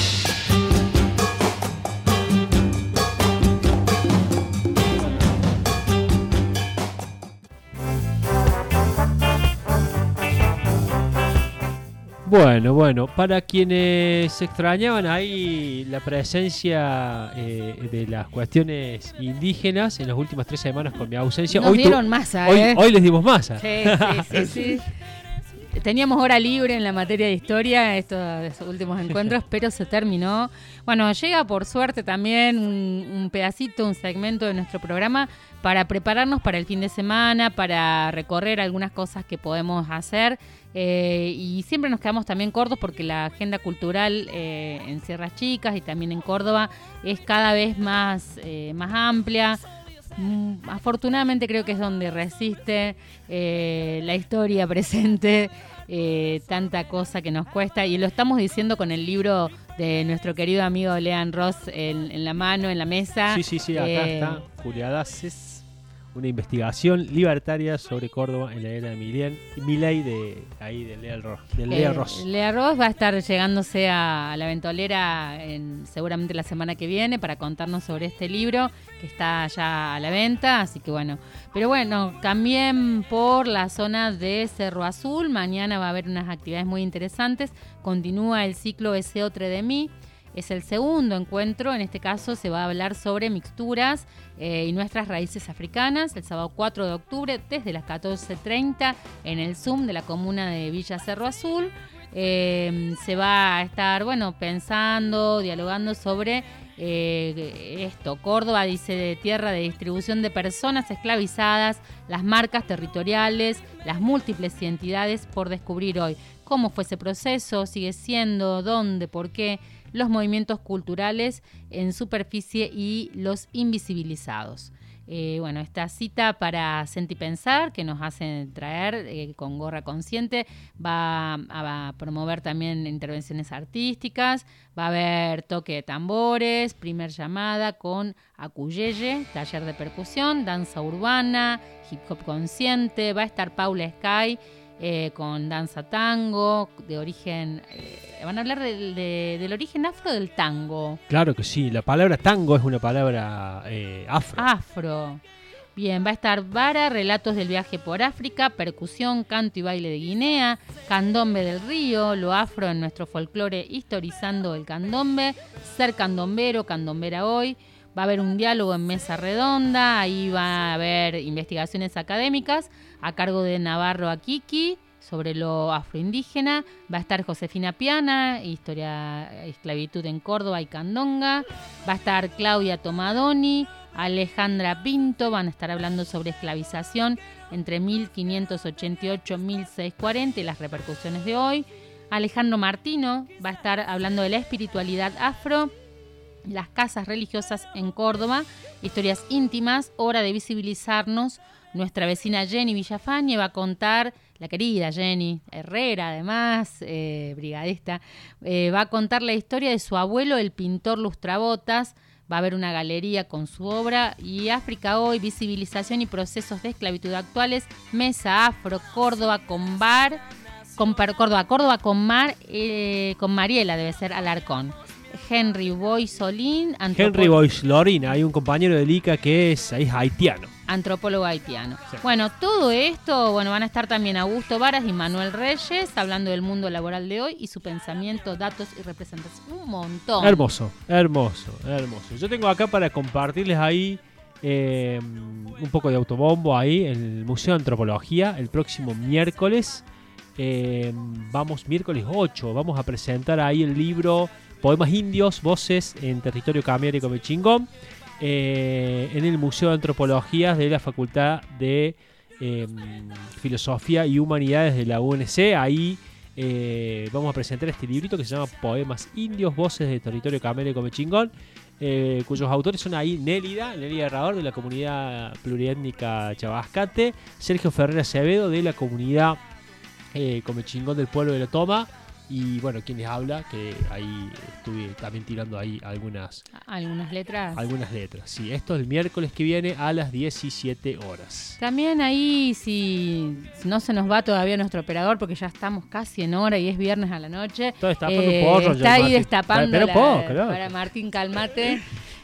Bueno, para quienes extrañaban ahí la presencia de las cuestiones indígenas en las últimas 3 semanas con mi ausencia, Nos dieron masa, hoy les dimos masa. Sí. Teníamos hora libre en la materia de historia, estos últimos encuentros, pero se terminó. Bueno, llega por suerte también un pedacito, un segmento de nuestro programa para prepararnos para el fin de semana, para recorrer algunas cosas que podemos hacer. Y siempre nos quedamos también cortos porque la agenda cultural en Sierras Chicas y también en Córdoba es cada vez más amplia. Afortunadamente creo que es donde resiste la historia presente, tanta cosa que nos cuesta, y lo estamos diciendo con el libro de nuestro querido amigo Lean Ross en la mano, en la mesa. Sí, acá está Julia Daces, una investigación libertaria sobre Córdoba en la era de Milei de Lean Ross. Lean Ross va a estar llegándose a la ventolera seguramente la semana que viene para contarnos sobre este libro que está ya a la venta, así que bueno. Pero bueno, también por la zona de Cerro Azul, mañana va a haber unas actividades muy interesantes. Continúa el ciclo Ese Otre de Mí. Es el segundo encuentro, en este caso se va a hablar sobre mixturas y nuestras raíces africanas, el sábado 4 de octubre desde las 14:30 en el Zoom de la comuna de Villa Cerro Azul. Se va a estar pensando, dialogando sobre esto. Córdoba, dice, de tierra de distribución de personas esclavizadas, las marcas territoriales, las múltiples identidades por descubrir hoy. ¿Cómo fue ese proceso? ¿Sigue siendo? ¿Dónde? ¿Por qué? Los movimientos culturales en superficie y los invisibilizados. Esta cita para Sentipensar, que nos hacen traer con Gorra Consciente, va a promover también intervenciones artísticas, va a haber toque de tambores, primer llamada con Acuyeye, taller de percusión, danza urbana, hip hop consciente, va a estar Paula Sky, con danza tango, de origen... van a hablar del origen afro del tango. Claro que sí, la palabra tango es una palabra afro. Afro. Bien, va a estar Vara, relatos del viaje por África, percusión, canto y baile de Guinea, candombe del río, lo afro en nuestro folclore historizando el candombe, ser candombero, candombera hoy. Va a haber un diálogo en mesa redonda, ahí va a haber investigaciones académicas a cargo de Navarro Akiki sobre lo afroindígena. Va a estar Josefina Piana, historia, esclavitud en Córdoba y Candonga. Va a estar Claudia Tomadoni, Alejandra Pinto, van a estar hablando sobre esclavización entre 1588 y 1640 y las repercusiones de hoy. Alejandro Martino va a estar hablando de la espiritualidad afro, las casas religiosas en Córdoba, historias íntimas, hora de visibilizarnos. Nuestra vecina Jenny Villafañe va a contar, la querida Jenny Herrera además, brigadista, va a contar la historia de su abuelo, el pintor Lustrabotas. Va a haber una galería con su obra. Y África Hoy, visibilización y procesos de esclavitud actuales, mesa afro, Córdoba con bar, Córdoba con mar, con Mariela debe ser Alarcón. Henry Boysolín, Henry Boysolín, hay un compañero del ICA que es haitiano. Antropólogo haitiano. Sí. Bueno, todo esto, van a estar también Augusto Varas y Manuel Reyes hablando del mundo laboral de hoy y su pensamiento, datos y representación. Un montón. Hermoso. Yo tengo acá para compartirles ahí un poco de autobombo ahí en el Museo de Antropología el próximo miércoles. Miércoles 8, vamos a presentar ahí el libro Poemas Indios, Voces en Territorio Camiari y Comechingón, en el Museo de Antropología de la Facultad de Filosofía y Humanidades de la UNC. Ahí vamos a presentar este librito que se llama Poemas Indios, Voces de Territorio Camiari y Comechingón, cuyos autores son ahí Nélida Herrador de la comunidad pluriétnica Chabascate, Sergio Ferrer Acevedo de la comunidad Comechingón del Pueblo de la Toma, Y bueno, quien les habla, que ahí estuve también tirando ahí algunas letras. Algunas letras, sí. Esto es el miércoles que viene a las 17 horas. También ahí, si no se nos va todavía nuestro operador, porque ya estamos casi en hora y es viernes a la noche. Todo está un porro, está ahí Martín. destapando Pero poco, claro. para Martín, calmate.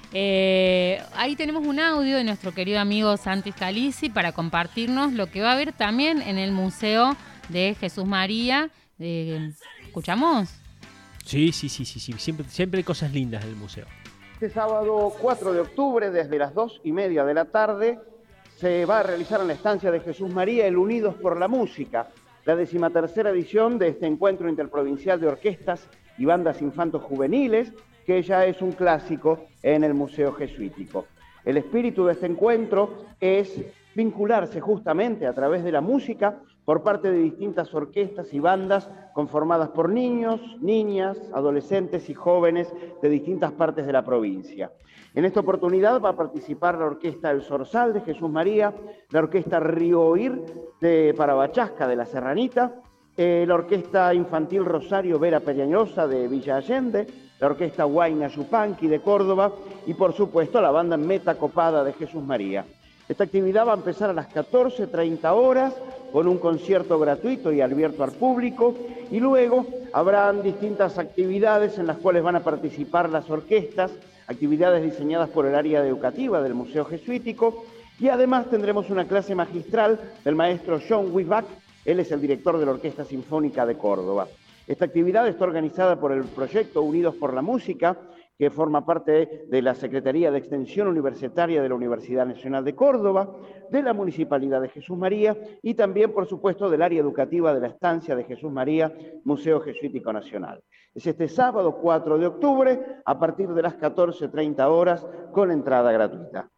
Ahí tenemos un audio de nuestro querido amigo Santi Scalisi para compartirnos lo que va a haber también en el Museo de Jesús María. ¿Escuchamos? Sí. Siempre hay cosas lindas en el museo. Este sábado 4 de octubre, desde las 2:30 de la tarde, se va a realizar en la estancia de Jesús María el Unidos por la Música, la 13ª edición de este encuentro interprovincial de orquestas y bandas infanto-juveniles, que ya es un clásico en el Museo Jesuítico. El espíritu de este encuentro es vincularse justamente a través de la música por parte de distintas orquestas y bandas conformadas por niños, niñas, adolescentes y jóvenes de distintas partes de la provincia. En esta oportunidad va a participar la Orquesta El Zorzal de Jesús María, la Orquesta Río Oír de Parabachasca de la Serranita, la Orquesta Infantil Rosario Vera Periañosa de Villa Allende, la Orquesta Huayna Yupanqui de Córdoba y por supuesto la banda Meta Copada de Jesús María. Esta actividad va a empezar a las 14:30 horas con un concierto gratuito y abierto al público, y luego habrán distintas actividades en las cuales van a participar las orquestas, actividades diseñadas por el área educativa del Museo Jesuítico, y además tendremos una clase magistral del maestro John Wisbach. Él es el director de la Orquesta Sinfónica de Córdoba. Esta actividad está organizada por el proyecto Unidos por la Música, que forma parte de la Secretaría de Extensión Universitaria de la Universidad Nacional de Córdoba, de la Municipalidad de Jesús María y también, por supuesto, del área educativa de la estancia de Jesús María, Museo Jesuítico Nacional. Es este sábado 4 de octubre a partir de las 14:30 horas con entrada gratuita.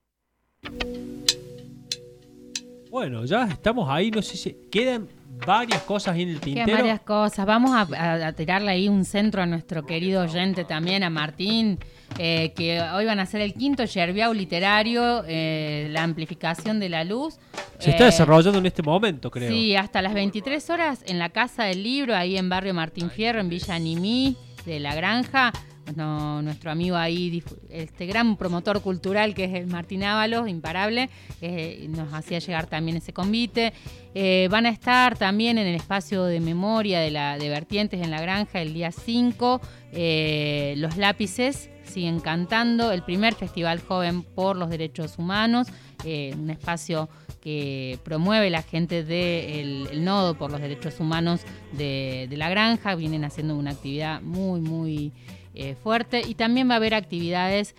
Bueno, ya estamos ahí, no sé si quedan varias cosas en el tintero. Quedan varias cosas. Vamos a tirarle ahí un centro a nuestro querido oyente también, a Martín, que hoy van a hacer el 5º Yerbiau literario, la amplificación de la luz. Se está desarrollando en este momento, creo. Sí, hasta las 23 horas en la Casa del Libro, ahí en Barrio Martín Fierro, en Villa Nimí, de La Granja. Nuestro amigo ahí, este gran promotor cultural que es el Martín Ábalos, imparable, nos hacía llegar también ese convite. Van a estar también en el espacio de memoria de Vertientes en La Granja el día 5. Los lápices siguen cantando, el primer Festival Joven por los Derechos Humanos, un espacio que promueve la gente del Nodo por los Derechos Humanos de La Granja. Vienen haciendo una actividad muy, muy fuerte, y también va a haber actividades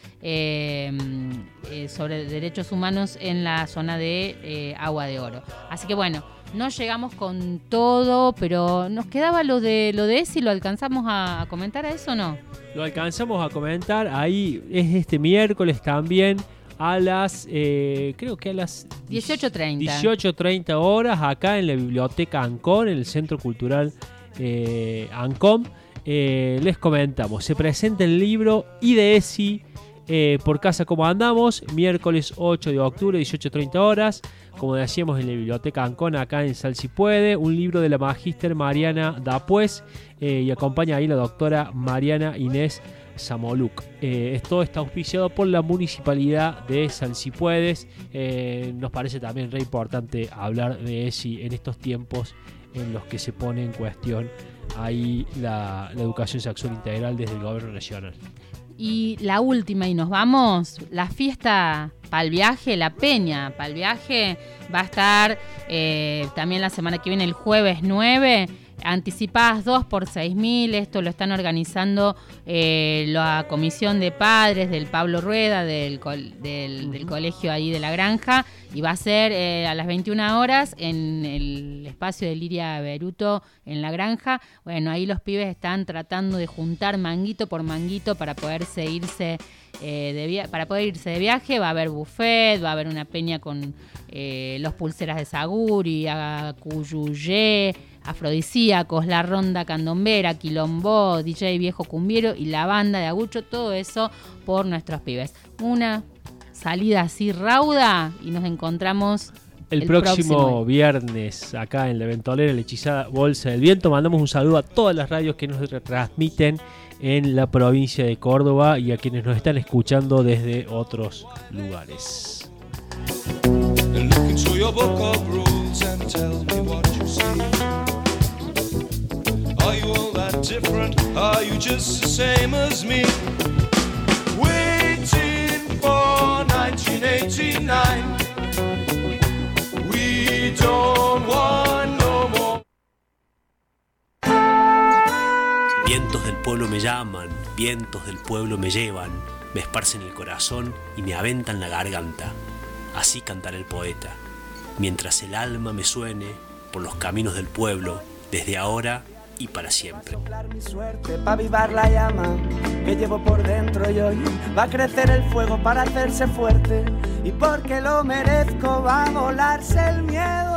sobre derechos humanos en la zona de Agua de Oro. Así que bueno, no llegamos con todo, pero nos quedaba lo de ESI. ¿Lo alcanzamos a comentar a eso o no? Lo alcanzamos a comentar, ahí es este miércoles también a las, creo que a las 18:30 horas, acá en la Biblioteca Ancón, en el Centro Cultural Ancón. Les comentamos, se presenta el libro IDESI por Casa Como Andamos, miércoles 8 de octubre, 18:30 horas, como decíamos en la Biblioteca Ancón, acá en Sal Si Puede, un libro de la magíster Mariana Dapués, y acompaña ahí la doctora Mariana Inés Samoluk. Todo está auspiciado por la Municipalidad de Sal Si Puedes. Nos parece también re importante hablar de ESI en estos tiempos en los que se pone en cuestión ahí la educación sexual integral desde el gobierno regional. Y la última, y nos vamos, la fiesta Pal Viaje, la Peña Pal Viaje, va a estar también la semana que viene, el jueves 9, anticipadas 2 por 6.000. Esto lo están organizando la comisión de padres del Pablo Rueda, del colegio ahí de La Granja, y va a ser a las 21 horas en el espacio de Liria Beruto en La Granja. Bueno, ahí los pibes están tratando de juntar manguito por manguito para poderse irse de viaje. Va a haber buffet, va a haber una peña con los pulseras de Saguri, Cuyuyé, Afrodisíacos, La Ronda Candombera, Quilombó, DJ Viejo Cumbiero y la banda de Agucho, todo eso por nuestros pibes. Una salida así rauda y nos encontramos el próximo viernes acá en La Ventolera, la hechizada Bolsa del Viento. Mandamos un saludo a todas las radios que nos retransmiten en la provincia de Córdoba y a quienes nos están escuchando desde otros lugares. Are you all that different? Are you just the same as me? Waiting for 1989. We don't want no more. Vientos del pueblo me llaman, vientos del pueblo me llevan, me esparcen el corazón y me aventan la garganta. Así cantará el poeta, mientras el alma me suene por los caminos del pueblo, desde ahora y para siempre. Va a soplar mi suerte para avivar la llama que llevo por dentro y hoy va a crecer el fuego para hacerse fuerte y porque lo merezco va a volarse el miedo.